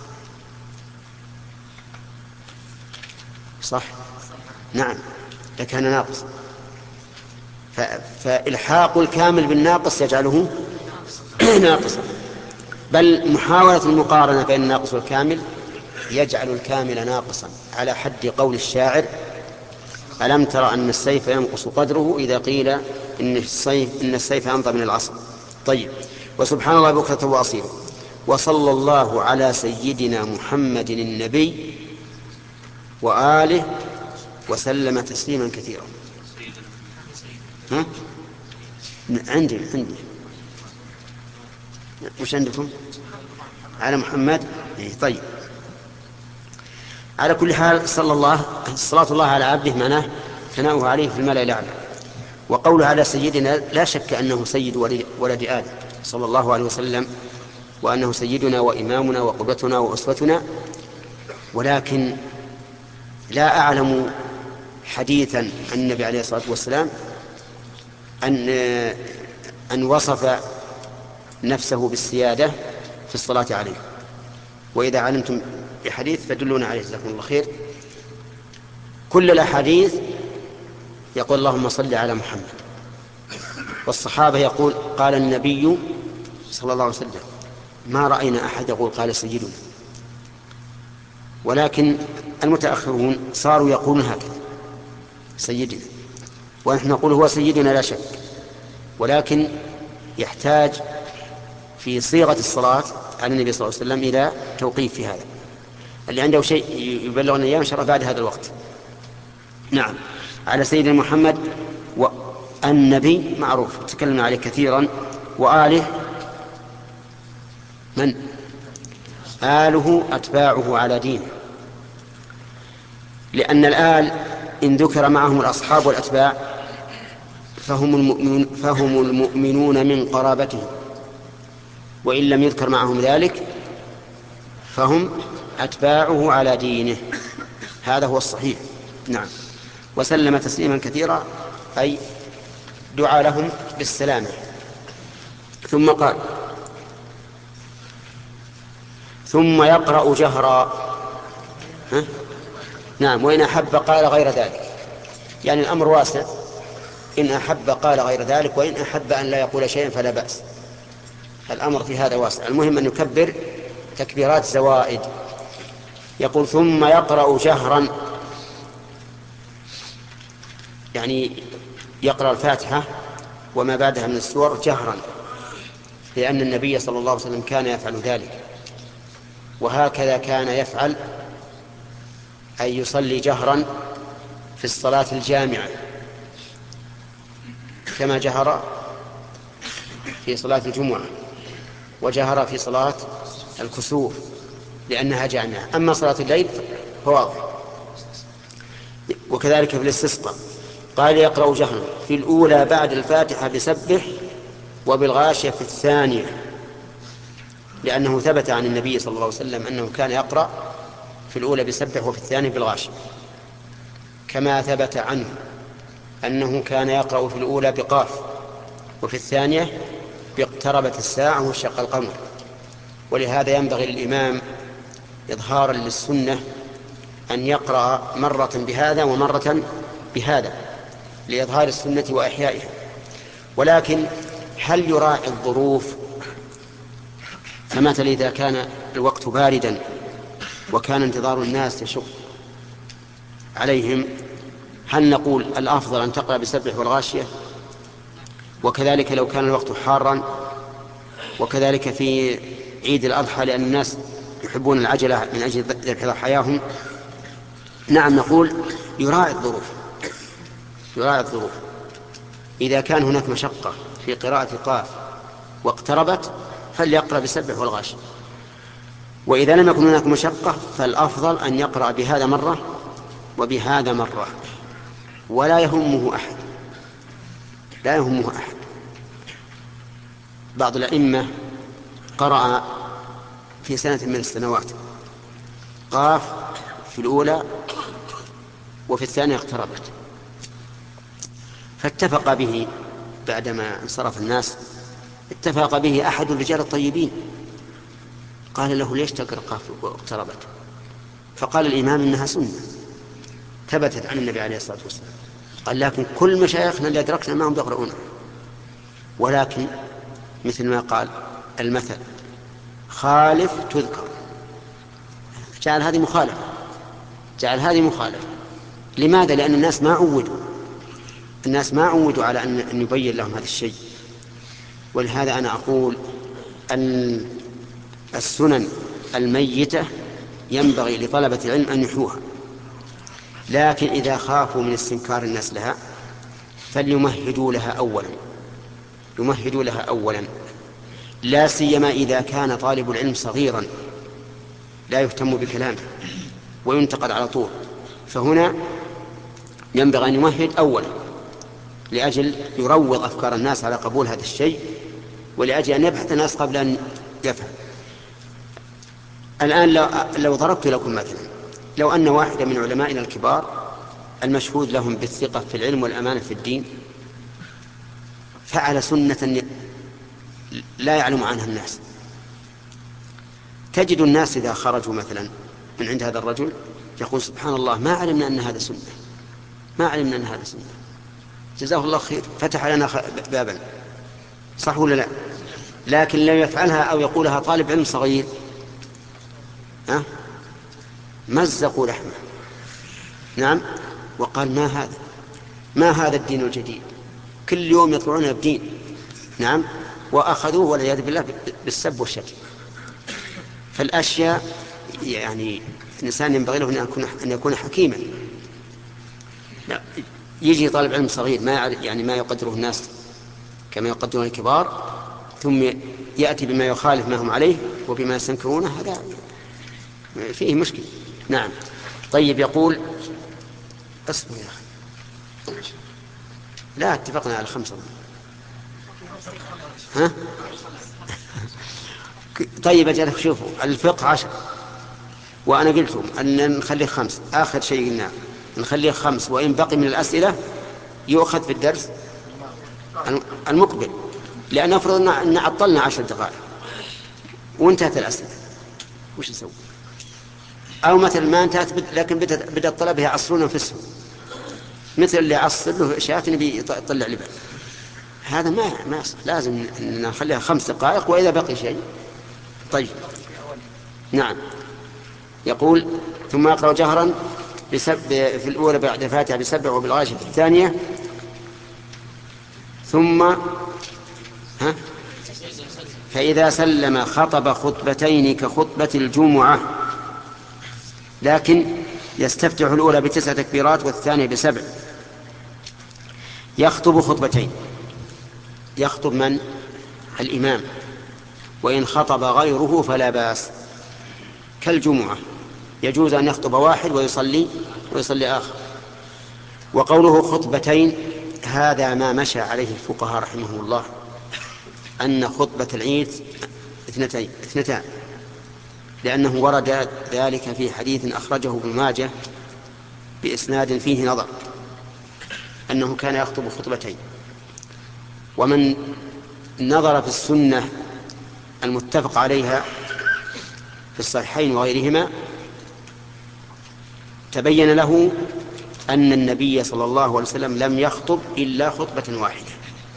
صح؟ نعم لكان ناقصا. فإلحاق الكامل بالناقص يجعله ناقصا، بل محاولة المقارنة بين الناقص والكامل يجعل الكامل ناقصا، على حد قول الشاعر ألم ترى أن السيف ينقص قدره إذا قيل إن السيف, إن السيف أمضى من العصا. طيب وسبحان الله بكرة وأصيلا. وصلى الله على سيدنا محمد النبي وآله وسلم تسليما كثيرا. ها؟ عندي عندي وش عندكم؟ على محمد. طيب على كل حال صلى الله صلاة الله على عبده معناه ثناؤه عليه في الملأ الأعلى. وقوله على سيدنا لا شك أنه سيد ولد آدم صلى الله عليه وسلم، وأنه سيدنا وإمامنا وقدوتنا وأسوتنا، ولكن لا أعلم حديثا عن النبي عليه الصلاة والسلام أن أن وصف نفسه بالسيادة في الصلاة عليه. وإذا علمتم بحديث فدلونا عليه جزاكم الله خير. كل الأحاديث يقول اللهم صل على محمد، والصحابة يقول قال النبي صلى الله عليه وسلم، ما رأينا أحد يقول قال سيدنا. ولكن المتأخرون صاروا يقولون هكذا سيدنا، ونحن نقول هو سيدنا لا شك، ولكن يحتاج في صيغة الصلاة على النبي صلى الله عليه وسلم إلى توقيف في هذا. اللي عنده شيء يبلغنا إياه إن شاء الله بعد هذا الوقت. نعم على سيدنا محمد. والنبي معروف تكلمنا عليه كثيرا. وآله من؟ آله أتباعه على دينه، لأن الآل إن ذكر معهم الأصحاب والأتباع فهم المؤمنون, فهم المؤمنون من قرابته، وإن لم يذكر معهم ذلك فهم أتباعه على دينه. هذا هو الصحيح. نعم. وسلم تسليما كثيرا أي دعا لهم بالسلامة. ثم قال ثم يقرأ جهرا. ها؟ نعم. وإن أحب قال غير ذلك، يعني الأمر واسع، إن أحب قال غير ذلك، وإن أحب أن لا يقول شيئا فلا بأس. الأمر في هذا واسع، المهم أن يكبر تكبيرات زوائد. يقول ثم يقرأ جهرا، يعني يقرأ الفاتحة وما بعدها من السور جهرا، لأن النبي صلى الله عليه وسلم كان يفعل ذلك، وهكذا كان يفعل، أي يصلي جهرا في الصلاة الجامعة كما جهر في صلاة الجمعة وجهر في صلاة الكسوف لأنها جامعة. أما صلاة الليل فواضح. وكذلك في الاستسقاء قال يقرأ جهرا في الأولى بعد الفاتحة بسبح، وبالغاشية في الثانية. لأنه ثبت عن النبي صلى الله عليه وسلم أنه كان يقرأ في الأولى بسبح وفي الثانية بالغاشية، كما ثبت عنه أنه كان يقرأ في الأولى بقاف وفي الثانية باقتربت الساعة وانشق القمر. ولهذا ينبغي للإمام إظهارا للسنة أن يقرأ مرة بهذا ومرة بهذا لإظهار السنة وإحيائها. ولكن هل يراعي الظروف؟ فمثلا إذا كان الوقت باردا وكان انتظار الناس يشق عليهم، هل نقول الأفضل أن تقرأ بسبح والغاشية؟ وكذلك لو كان الوقت حارا، وكذلك في عيد الأضحى لأن الناس يحبون العجلة من أجل ذبح ضحاياهم. نعم، نقول يراعي الظروف، يراعي الظروف. إذا كان هناك مشقة في قراءة قاف واقتربت فليقرأ بسبح والغاشية، وإذا لم يكن هناك مشقة فالأفضل أن يقرأ بهذا مرة وبهذا مرة، ولا يهمه أحد، لا يهمه أحد. بعض الأئمة قرأ في سنة من السنوات قاف في الأولى وفي الثانية اقتربت، فاتفق به بعدما انصرف الناس، اتفق به أحد الرجال الطيبين قال له: ليش تقرأ قاف واقتربت؟ فقال الإمام: إنها سنة ثبتت عن النبي عليه الصلاة والسلام. قال: لكن كل مشايخنا اللي أدركنا ما هم يقرؤون، ولكن مثل ما قال المثل: خالف تذكر. جعل هذه مخالفة، جعل هذه مخالفة. لماذا؟ لأن الناس ما عودوا، الناس ما عودوا على أن يبين لهم هذا الشيء. ولهذا أنا أقول أن السنن الميتة ينبغي لطلبة العلم أن يحوها، لكن إذا خافوا من استنكار الناس لها فليمهدوا لها أولا، يمهدوا لها أولا، لا سيما إذا كان طالب العلم صغيرا لا يهتم بكلامه وينتقد على طول، فهنا ينبغي أن يمهد أولا لأجل يروض أفكار الناس على قبول هذا الشيء، ولأجل أن يبحث الناس قبل أن يفهم. الآن لو, لو ضربت لكم مثلا، لو أن واحدا من علمائنا الكبار المشهود لهم بالثقة في العلم والأمانة في الدين فعل سنة لا يعلم عنها الناس، تجد الناس إذا خرجوا مثلا من عند هذا الرجل يقول: سبحان الله، ما علمنا أن هذا سنة، ما علمنا أن هذا سنة، جزاه الله خير، فتح لنا بابا. صح ولا لا؟ لكن لو يفعلها أو يقولها طالب علم صغير ها مزقوا لحمه. نعم، وقال: ما هذا، ما هذا الدين الجديد، كل يوم يطلعون بدين. نعم، وأخذوه والعياذ بالله بالسب والشتم. فالأشياء يعني الإنسان ينبغي له أن يكون حكيما. لا يجي طالب علم صغير ما يعني ما يقدره الناس كما يقدرون الكبار، ثم يأتي بما يخالف ما هم عليه وبما يستنكرونه، هذا فيه مشكلة. نعم. طيب، يقول: اصبر يا أخي، لا اتفقنا على خمسة. ها؟ طيب أجل، شوفوا الفقه عشر وأنا قلتم أن نخليه خمس، آخر شيء قلنا نخليه خمس، وإن بقي من الأسئلة يؤخذ في الدرس المقبل، لأن نفرض أن عطلنا عشر دقائق وانتهت الأسئلة، وش نسوي؟ أو مثل ما انتهت لكن بدأ الطلبة يعصرون في السوق، مثل اللي عصر له شاة نبي يطلع لبن، هذا ما ما يصح، لازم نخليها خمس دقائق وإذا بقي شيء. طيب، نعم. يقول: ثم يقرأ جهرا بسب في الأولى بعد الفاتحة بسبع وبالغاشية في الثانية، ثم ها فإذا سلم خطب خطبتين كخطبة الجمعة، لكن يستفتح الأولى بتسع تكبيرات والثانية بسبع. يخطب خطبتين، يخطب من؟ الإمام، وإن خطب غيره فلا بأس، كالجمعة يجوز أن يخطب واحد ويصلي ويصلي آخر. وقوله خطبتين هذا ما مشى عليه الفقهاء رحمهم الله، أن خطبة العيد اثنتين اثنتان، لأنه ورد ذلك في حديث أخرجه ابن ماجه بإسناد فيه نظر أنه كان يخطب خطبتين. ومن نظر في السنة المتفق عليها في الصحيحين وغيرهما تبين له أن النبي صلى الله عليه وسلم لم يخطب إلا خطبة واحدة،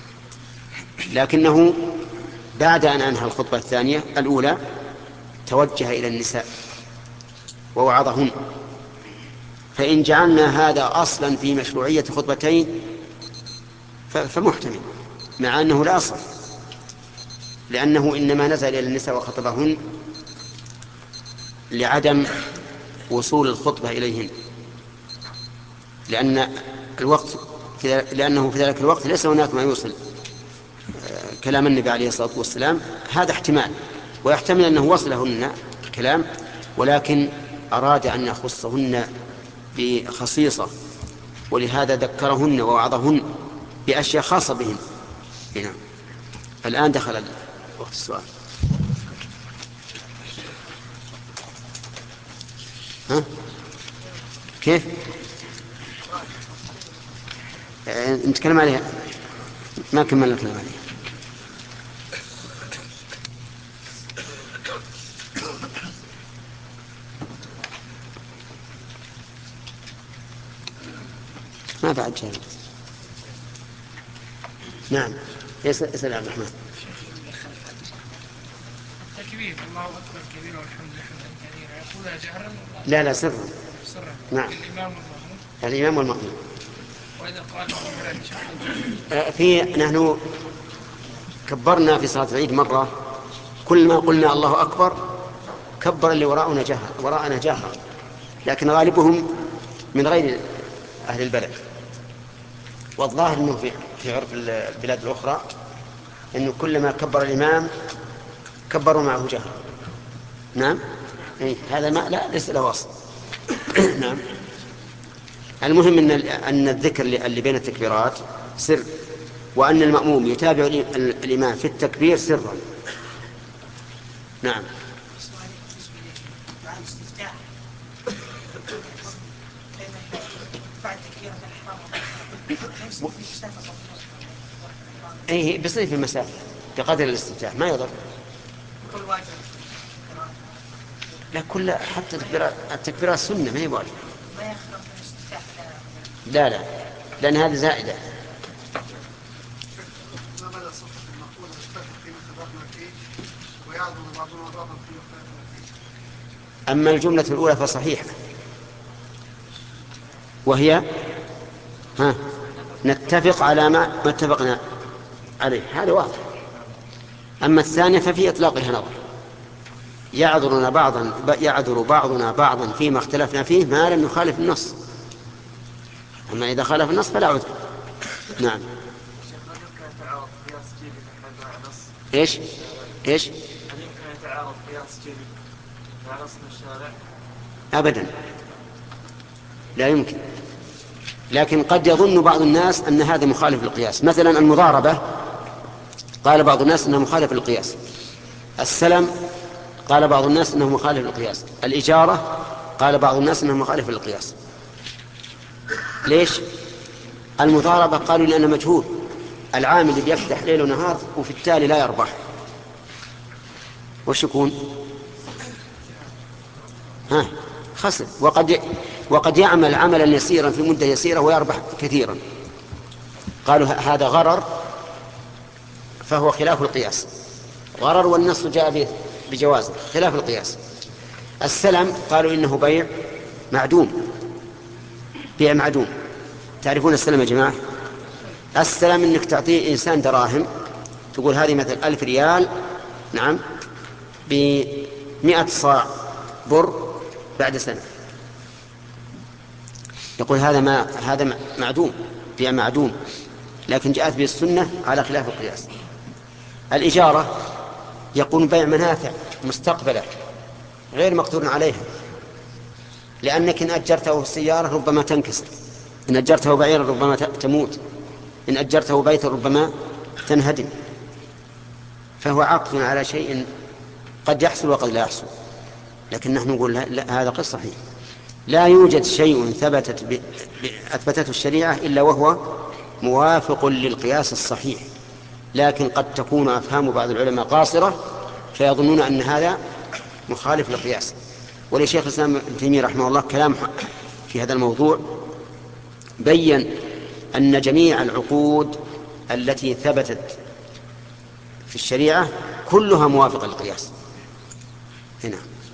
لكنه بعد أن أنهى الخطبة الثانية الأولى توجه إلى النساء ووعظهن. فإن جعلنا هذا أصلا في مشروعية خطبتين فمحتمل، مع أنه لا أصل، لأنه إنما نزل إلى النساء وخطبهن لعدم وصول الخطبة إليهن، لأن الوقت لأنه في ذلك الوقت ليس هناك ما يوصل كلام النبي عليه الصلاة والسلام. هذا احتمال، ويحتمل أنه وصلهن الكلام ولكن أراد أن يخصهن بخصيصة، ولهذا ذكرهن ووعظهن بأشياء خاصة بهن. هنا الآن دخل وقت السؤال. ها؟ كيف؟ نتكلم عليها، ما كملنا الكلام عليها. ما بعد شيء. نعم اسأل عبد الرحمن. تكبير الله أكبر كبيرا والحمد لله حمدا كثيرا يقولها جهرا؟ لا لا سرا. سرا. نعم. الإمام والمأموم. الإمام والمأموم. وإذا قال في نحن كبرنا في صلاة العيد مرة كل ما قلنا الله أكبر كبر اللي وراءنا جهر وراءنا جهر، لكن غالبهم من غير أهل البلد. والظاهر أنه في في عرف البلاد الأخرى أنه كلما كبر الإمام كبروا معه جهر. نعم إيه هذا ما لا ليس له أصل. نعم. المهم أن أن الذكر اللي بين التكبيرات سر، وأن المأموم يتابع الإمام في التكبير سرا. نعم. اي بيصير في المسافه بقدر الاستفتاح ما يضر. لا كل حتى التكبيرات التكبيرات سنه ما هي واجب. لا لا لان هذه زائده. اما الجمله الاولى فصحيحه وهي ها نتفق على ما اتفقنا عليه، هذا واضح. أما الثانية ففي إطلاقها نظر، يعذرنا بعضا يعذر بعضنا بعضا فيما اختلفنا فيه ما لم يخالف النص، أما إذا خالف النص فلا عذر. نعم. إيش إيش هل يمكن يتعارض قياس جلي مع نص الشارع؟ أبدا لا يمكن، لكن قد يظن بعض الناس أن هذا مخالف للقياس. مثلا المضاربة قال بعض الناس أنه مخالف للقياس، السلم قال بعض الناس أنه مخالف للقياس، الإجارة قال بعض الناس أنه مخالف للقياس. ليش؟ المضاربة قالوا لأنه مجهول، العامل اللي بيفتح ليل ونهار وفي التالي لا يربح وش يكون؟ ها خسر. وقد وقد يعمل عملا يسيرا في مدة يسيرة ويربح كثيرا، قالوا هذا غرر فهو خلاف القياس، غرر والنص جاء بجوازه خلاف القياس. السلم قالوا إنه بيع معدوم، بيع معدوم. تعرفون السلم يا جماعة؟ السلم إنك تعطيه إنسان دراهم، تقول هذه مثل ألف ريال نعم بمئة صاع بر بعد سنة، يقول هذا ما هذا معدوم، بيع معدوم، لكن جاءت به السنة على خلاف القياس. الإجارة يكون بيع منافع مستقبلة غير مقدور عليها، لأنك إن أجرته السيارة ربما تنكسر، إن أجرته بعيرا ربما تموت، إن أجرته بيتا ربما تنهدم، فهو عقد على شيء قد يحصل وقد لا يحصل، لكن نحن نقول لا, لا هذا غير صحيح. لا يوجد شيء ثبتت ب... أثبتته الشريعة إلا وهو موافق للقياس الصحيح، لكن قد تكون أفهام بعض العلماء قاصرة فيظنون أن هذا مخالف للقياس. ولشيخ الإسلام ابن تيمية رحمه الله كلام في هذا الموضوع، بين أن جميع العقود التي ثبتت في الشريعة كلها موافقة للقياس. هنا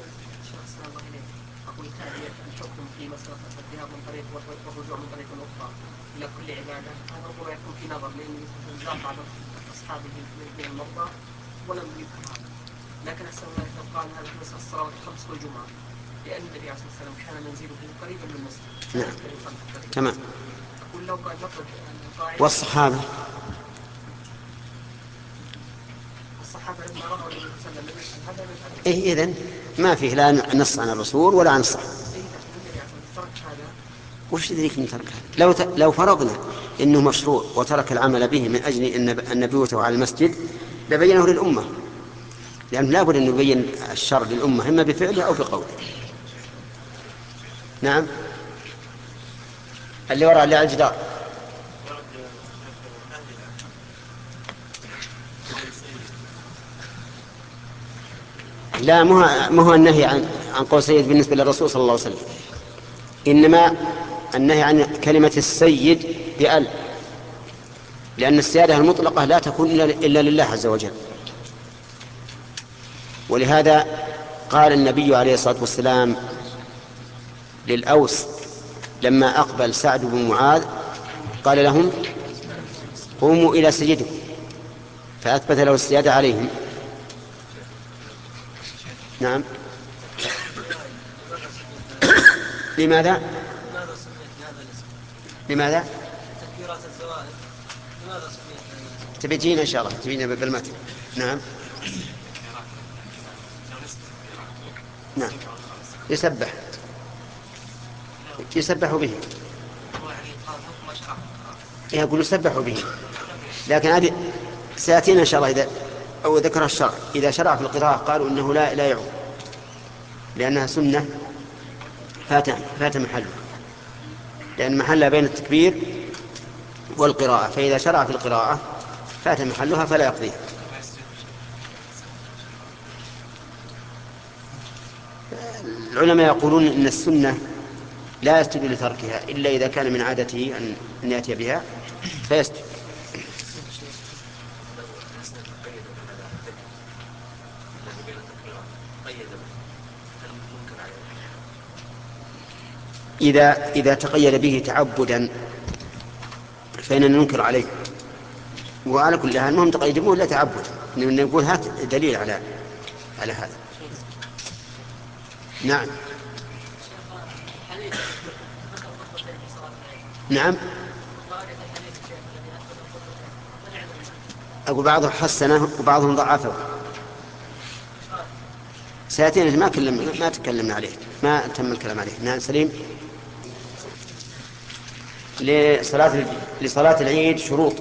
أقول تأتي الحكم في مسألة الذهاب من طريق والرجوع من طريق أخرى إلى كل عبادة، هذا ربما يكون في نظر لأن جاء بعض أصحابه من المرضى ولم يفهم هذا. لكن أحسن الله لو قال هذا في مسألة الصلوات الخمس والجمعة، لأن النبي عليه الصلاة والسلام كان منزله قريبا من المسجد. نعم تمام. أقول لو قال نفرض القاعدة والصحابة الصحابة لما رأوا النبي صلى الله عليه وسلم لم يفعل هذا لم يفعل. إيه إذن ما فيه لا نص عن الرسول ولا عن الصحابة. وش يدريك من ترك هذا؟ لو ت... لو فرضنا انه مشروع وترك العمل به من اجل ان ان نبوته على المسجد لبينه للامه، لان لا بد ان يبين الشر للامه اما بفعله او بقوله. نعم اللي وراء اللي على الجدار. لا مو هو النهي عن عن قول سيد بالنسبه للرسول صلى الله عليه وسلم، انما النهي عن كلمة السيد بأل، لأن السيادة المطلقة لا تكون إلا لله عز وجل. ولهذا قال النبي عليه الصلاة والسلام للأوس لما أقبل سعد بن معاذ قال لهم قوموا إلى سيدكم، فأثبت له السيادة عليهم. نعم لماذا؟ لماذا؟ تكبيرات الزوائد لماذا سميت؟ تبيجينا إن شاء الله تبيجينا بالمتن. نعم نعم يسبح يسبح به، يقول يسبح به، لكن هذه سيأتينا إن شاء الله إذا أو ذكر الشرع. إذا شرع في القراءة قالوا إنه لا لا يعود، لأنها سنة فات فات محله، لأن محلها بين التكبير والقراءة، فإذا شرع في القراءة فات محلها فلا يقضيها. العلماء يقولون إن السنة لا يسجد لتركها إلا إذا كان من عادته أن يأتي بها فيسجد. إذا إذا تقيد به تعبدا فإننا ننكر عليه. وعلى كل حال المهم تقيدوه لا تعبد، نقول هات دليل على على هذا. نعم نعم أقول بعضهم حسنه وبعضهم ضعفه، سيأتينا ما كلم ما تكلمنا عليه، ما تم الكلام عليه. نعم سليم. لصلاة لصلاة العيد شروط،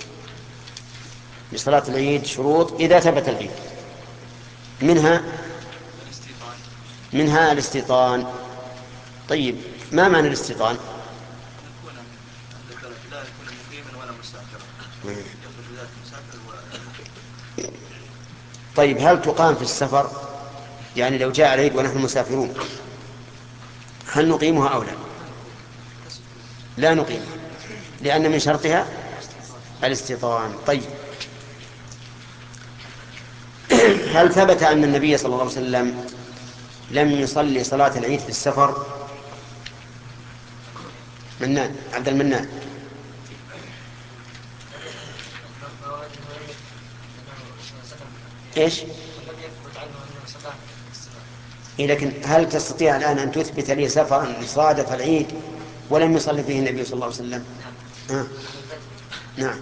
لصلاة العيد شروط إذا ثبت العيد، منها منها الاستيطان. طيب ما معنى الاستيطان؟ طيب هل تقام في السفر؟ يعني لو جاء العيد ونحن مسافرون هل نقيمها أو لا؟ لا نقيمها، لأن من شرطها الاستيطان. طيب هل ثبت أن النبي صلى الله عليه وسلم لم يصلي صلاة العيد في السفر؟ منان عبد المنان. ايش؟ إيه لكن هل تستطيع الآن أن تثبت لي سفرا صادف العيد ولم يصلي فيه النبي صلى الله عليه وسلم؟ آه. نعم.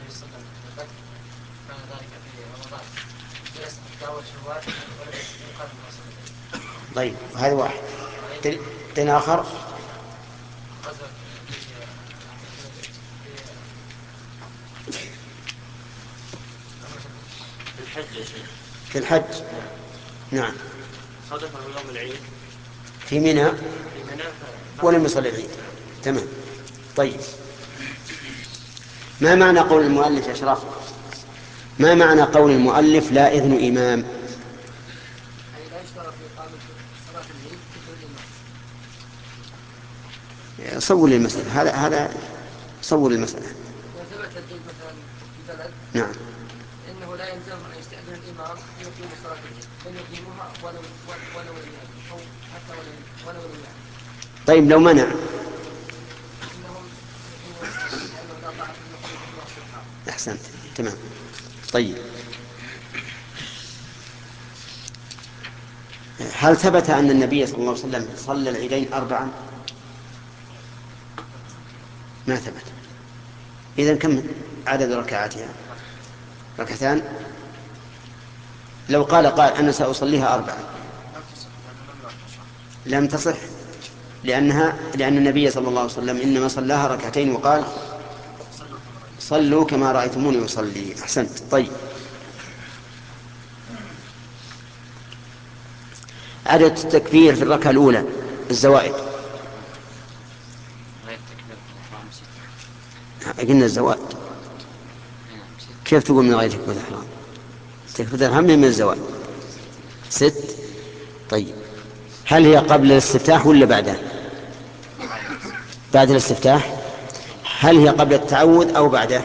طيب هذا واحد. دين آخر في الحج. نعم. صدق يوم العيد في منى في منى ولم يصلي العيد. تمام. طيب، ما معنى قول المؤلف يا أشراف؟ ما معنى قول المؤلف لا إذن إمام؟ صور لي المسألة. هذا هذا صور المسألة. وثبت الدين مثلا في بلد نعم. انه لا يلزم ان يستأذن الامام يقيم صلاة العيد بل يقيمها ولو ولو او حتى ولو ولو يعني. طيب لو منع؟ أحسنت. تمام. طيب، هل ثبت أن النبي صلى الله عليه وسلم صلى العيدين أربعا؟ ما ثبت. إذن كم عدد ركعاتها؟ ركعتان. لو قال قال أنا سأصليها أربعا لم تصح، لأنها لأن النبي صلى الله عليه وسلم إنما صلاها ركعتين وقال صلوا كما رأيتموني أصلي. أحسنت. طيب، عدد التكبير في الركعة الأولى الزوائد. قلنا الزوائد. كيف تقول من غير تكبيرة الإحرام؟ تكبيرة الإحرام من الزوائد ست. طيب، هل هي قبل الاستفتاح ولا بعده؟ بعد الاستفتاح. هل هي قبل التعوذ أو بعده؟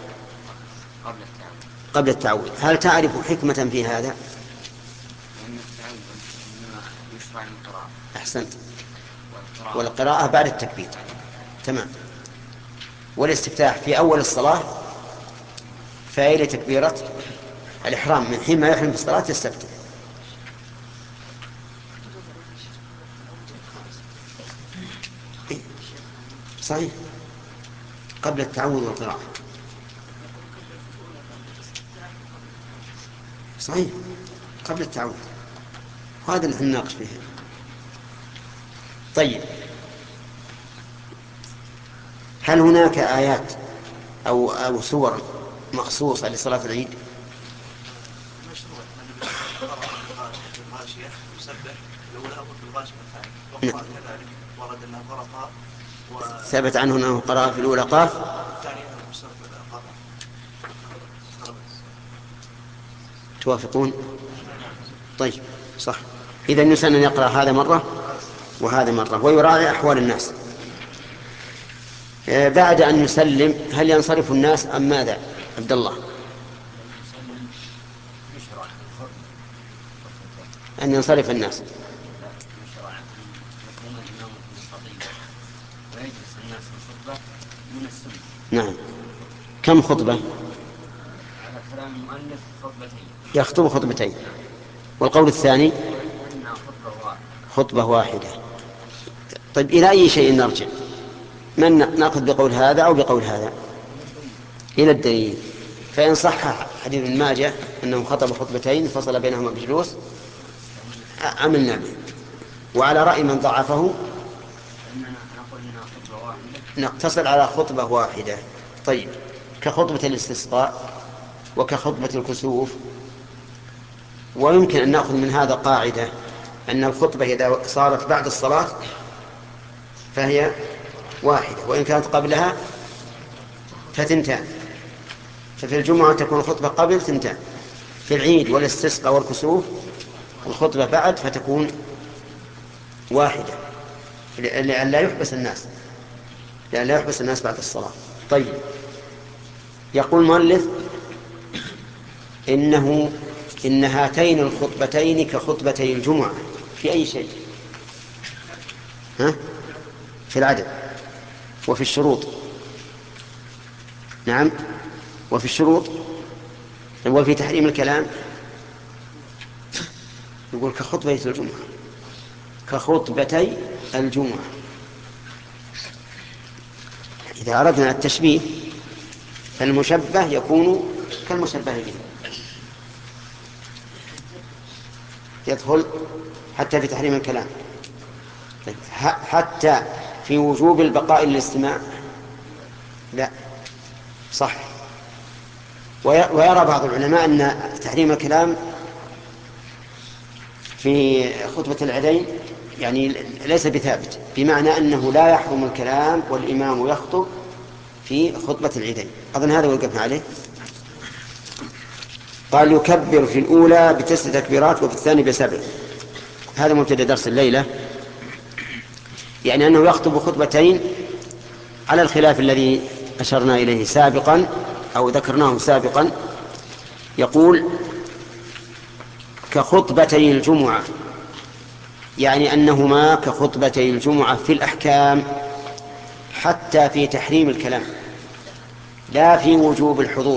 قبل التعوذ. هل تعرف حكمة في هذا؟ أحسنت. والقراءة بعد التكبير. تمام. والاستفتاح في أول الصلاة فإلى تكبيرة الإحرام من حين ما يحرم في الصلاة يستفتح. صحيح، قبل التعوذ والقراءة. صحيح، قبل التعوذ. هذا اللي نناقش فيه. طيب، هل هناك آيات أو أو سور مخصوصة لصلاة العيد؟ ثبت عنه أنه قرأ في الأولى قاف. توافقون؟ طيب، صح. إذا يسن أن يقرأ هذا مرة وهذا مرة ويراعي أحوال الناس. بعد أن يسلم هل ينصرف الناس أم ماذا؟ عبد الله. أن ينصرف الناس. نعم. كم خطبة؟ يخطب خطبتين. والقول الثاني خطبة واحدة. طيب، إلى أي شيء نرجع؟ من نأخذ بقول هذا أو بقول هذا؟ إلى الدليل. فإن صح حديث ابن ماجه أنه خطب خطبتين فصل بينهما بجلوس عملنا به. وعلى رأي من ضعفه نقتصر على خطبة واحدة. طيب، كخطبة الاستسقاء وكخطبة الكسوف. ويمكن أن نأخذ من هذا قاعدة أن الخطبة إذا صارت بعد الصلاة فهي واحدة، وإن كانت قبلها فتنتان. ففي الجمعة تكون الخطبة قبل ثنتان، في العيد والاستسقاء والكسوف الخطبة بعد فتكون واحدة، لأن لا يحبس الناس لأن لا يحبس الناس بعد الصلاة. طيب، يقول المؤلف إنه إن هاتين الخطبتين كخطبتي الجمعة في أي شيء؟ ها؟ في العدد وفي الشروط. نعم، وفي الشروط وفي تحريم الكلام. يقول كخطبتي الجمعة كخطبتي الجمعة. إذا أردنا التشبيه فالمشبه يكون كالمشبه به، يدخل حتى في تحريم الكلام، حتى في وجوب البقاء للاستماع لا صح. ويرى بعض العلماء أن تحريم الكلام في خطبة العيدين يعني ليس بثابت، بمعنى أنه لا يحرم الكلام والإمام يخطب في خطبة العيدين. أظن هذا وقفنا عليه. قال يكبر في الأولى بتسع تكبيرات وفي الثاني بسبع. هذا مبتدأ درس الليلة، يعني أنه يخطب خطبتين على الخلاف الذي أشرنا إليه سابقا أو ذكرناه سابقا. يقول كخطبتي الجمعة، يعني أنهما كخطبتي الجمعة في الأحكام، حتى في تحريم الكلام لا في وجوب الحضور.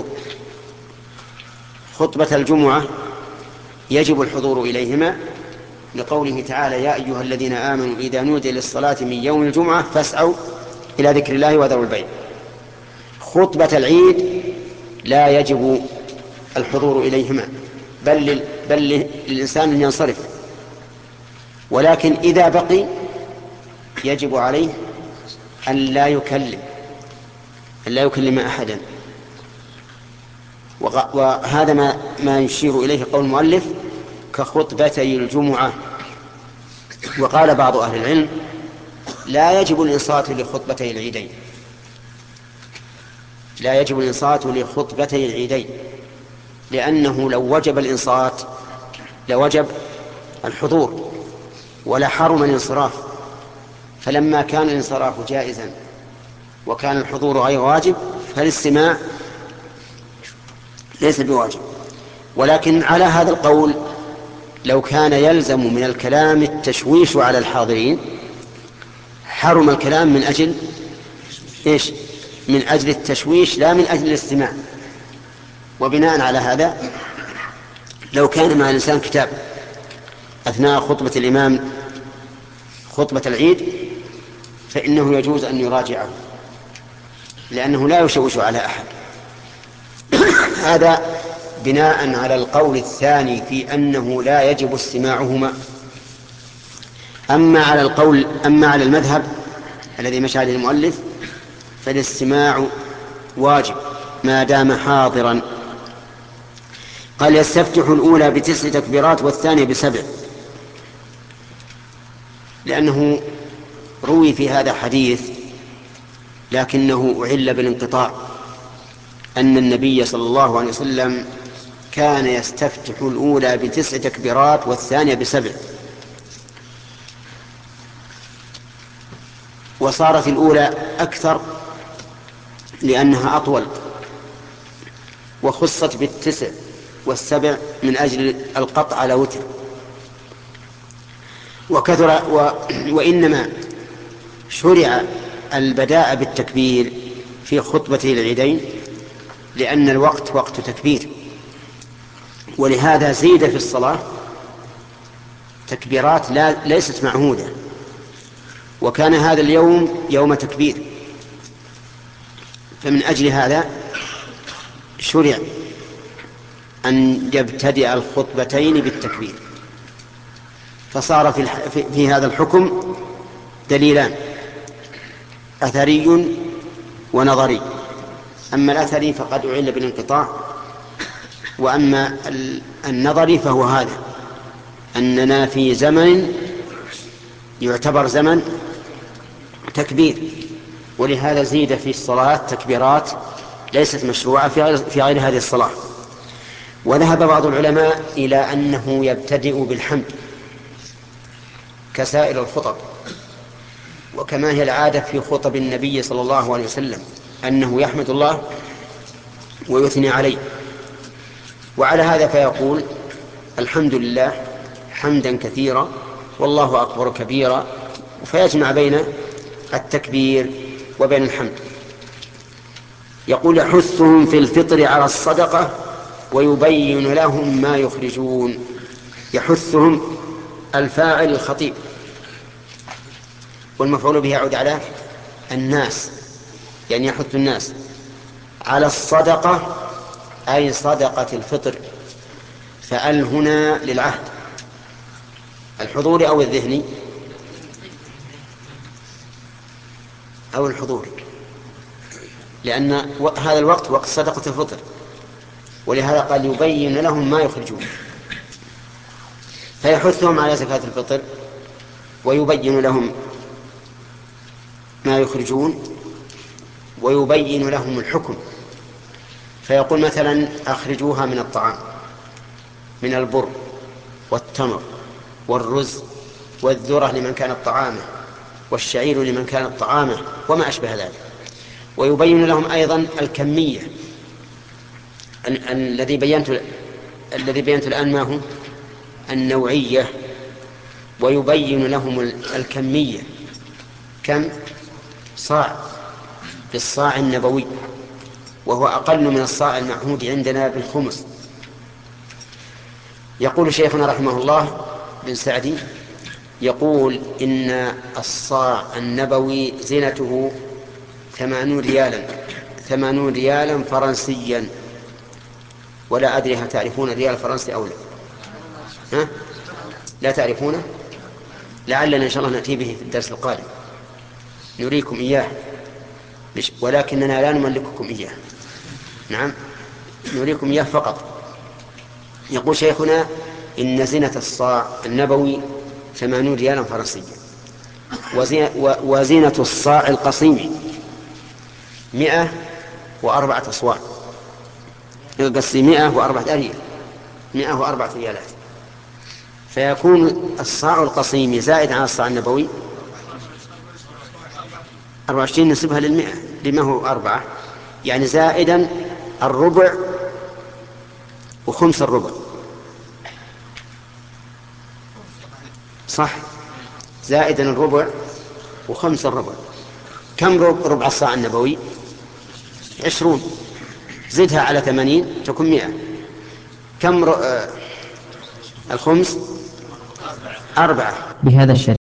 خطبة الجمعة يجب الحضور إليهما لقوله تعالى يا أيها الذين آمنوا إذا نودي للصلاة من يوم الجمعة فاسعوا إلى ذكر الله وذروا البيع. خطبة العيد لا يجب الحضور إليهما، بل, بل للإنسان أن ينصرف، ولكن إذا بقي يجب عليه أن لا يكلم أن لا يكلم أحدا. وهذا ما, ما يشير إليه قول المؤلف كخطبتي الجمعة. وقال بعض أهل العلم لا يجب الإنصات لخطبتي العيدين، لا يجب الإنصات لخطبتي العيدين، لأنه لو وجب الإنصات لوجب الحضور ولحرم الانصراف. فلما كان الانصراف جائزا وكان الحضور غير واجب فالاستماع ليس بواجب. ولكن على هذا القول لو كان يلزم من الكلام التشويش على الحاضرين حرم الكلام من أجل إيش؟ من أجل التشويش لا من أجل الاستماع. وبناء على هذا لو كان مع الإنسان كتاب أثناء خطبة الإمام خطبة العيد فإنه يجوز أن يراجعه لأنه لا يشوش على أحد. هذا بناء على القول الثاني في أنه لا يجب استماعهما. أما على القول أما على المذهب الذي مشى عليه المؤلف فالاستماع واجب ما دام حاضرا. قال يستفتح الأولى بتسع تكبيرات والثانية بسبع، لأنه روي في هذا حديث لكنه أعل بالانقطاع أن النبي صلى الله عليه وسلم كان يستفتح الأولى بتسع تكبيرات والثانية بسبع، وصارت الأولى أكثر لأنها أطول، وخصت بالتسع والسبع من أجل القطع على وتر. وكثر و... وإنما شرع البداء بالتكبير في خطبة العيدين لأن الوقت وقت تكبير، ولهذا زيد في الصلاة تكبيرات لا ليست معهودة، وكان هذا اليوم يوم تكبير، فمن أجل هذا شرع أن يبتدئ الخطبتين بالتكبير. فصار في, الح... في... في هذا الحكم دليلان، أثري ونظري. أما الأثري فقد أعل بالانقطاع، وأما النظري فهو هذا أننا في زمن يعتبر زمن تكبير، ولهذا زيد في الصلاة تكبيرات ليست مشروعة في غير هذه الصلاة. وذهب بعض العلماء إلى أنه يبتدئ بالحمد كسائر الخطب، وكما هي العادة في خطب النبي صلى الله عليه وسلم أنه يحمد الله ويثني عليه. وعلى هذا فيقول الحمد لله حمدا كثيرا والله أكبر كبيرا، فيجمع بين التكبير وبين الحمد. يقول يحثهم في الفطر على الصدقة ويبين لهم ما يخرجون. يحثهم الفاعل الخطيب، والمفعول به يعود على الناس، يعني يحث الناس على الصدقة أي صدقة الفطر. فأل هنا للعهد الحضور أو الذهني أو الحضور، لأن هذا الوقت وقت صدقة الفطر، ولهذا قال يبين لهم ما يخرجون. فيحثهم على زكاة الفطر ويبين لهم ما يخرجون ويبين لهم الحكم، فيقول مثلا أخرجوها من الطعام، من البر والتمر والرز والذرة لمن كانت طعامه والشعير لمن كانت طعامه وما أشبه ذلك. ويبين لهم أيضا الكمية الذي بينت الذي بينت الآن ما هو النوعية، ويبين لهم الكمية كم صاع بالصاع النبوي، وهو أقل من الصاع المعهود عندنا بالخمس. يقول شيخنا رحمه الله بن سعدي يقول إن الصاع النبوي زينته ثمانون ريالا ثمانون ريالا فرنسيا، ولا أدري هل تعرفون الريال الفرنسي أو لا؟ ها؟ لا تعرفونه؟ لعلنا إن شاء الله نأتي به في الدرس القادم نريكم إياه، ولكننا لا نملككم إياه. نعم نريكم إياه فقط. يقول شيخنا إن زينة الصاع النبوي ثمانون ريالا فرنسيا، وزينة الصاع القصيم مئة وأربعة أصواع، قصي مئة وأربعة أريال، مئة وأربعة ريالات، فيكون الصاع القصيم زائد على الصاع النبوي أربعة وعشرين، نسبها للمئة لما هو أربعة، يعني زائدا الربع وخمس الربع، صح؟ زائدا الربع وخمس الربع. كم ربع الصاع النبوي؟ عشرون، زدها على ثمانين تكون مئة. كم ر... الخمس؟ أربعة. بهذا الشريط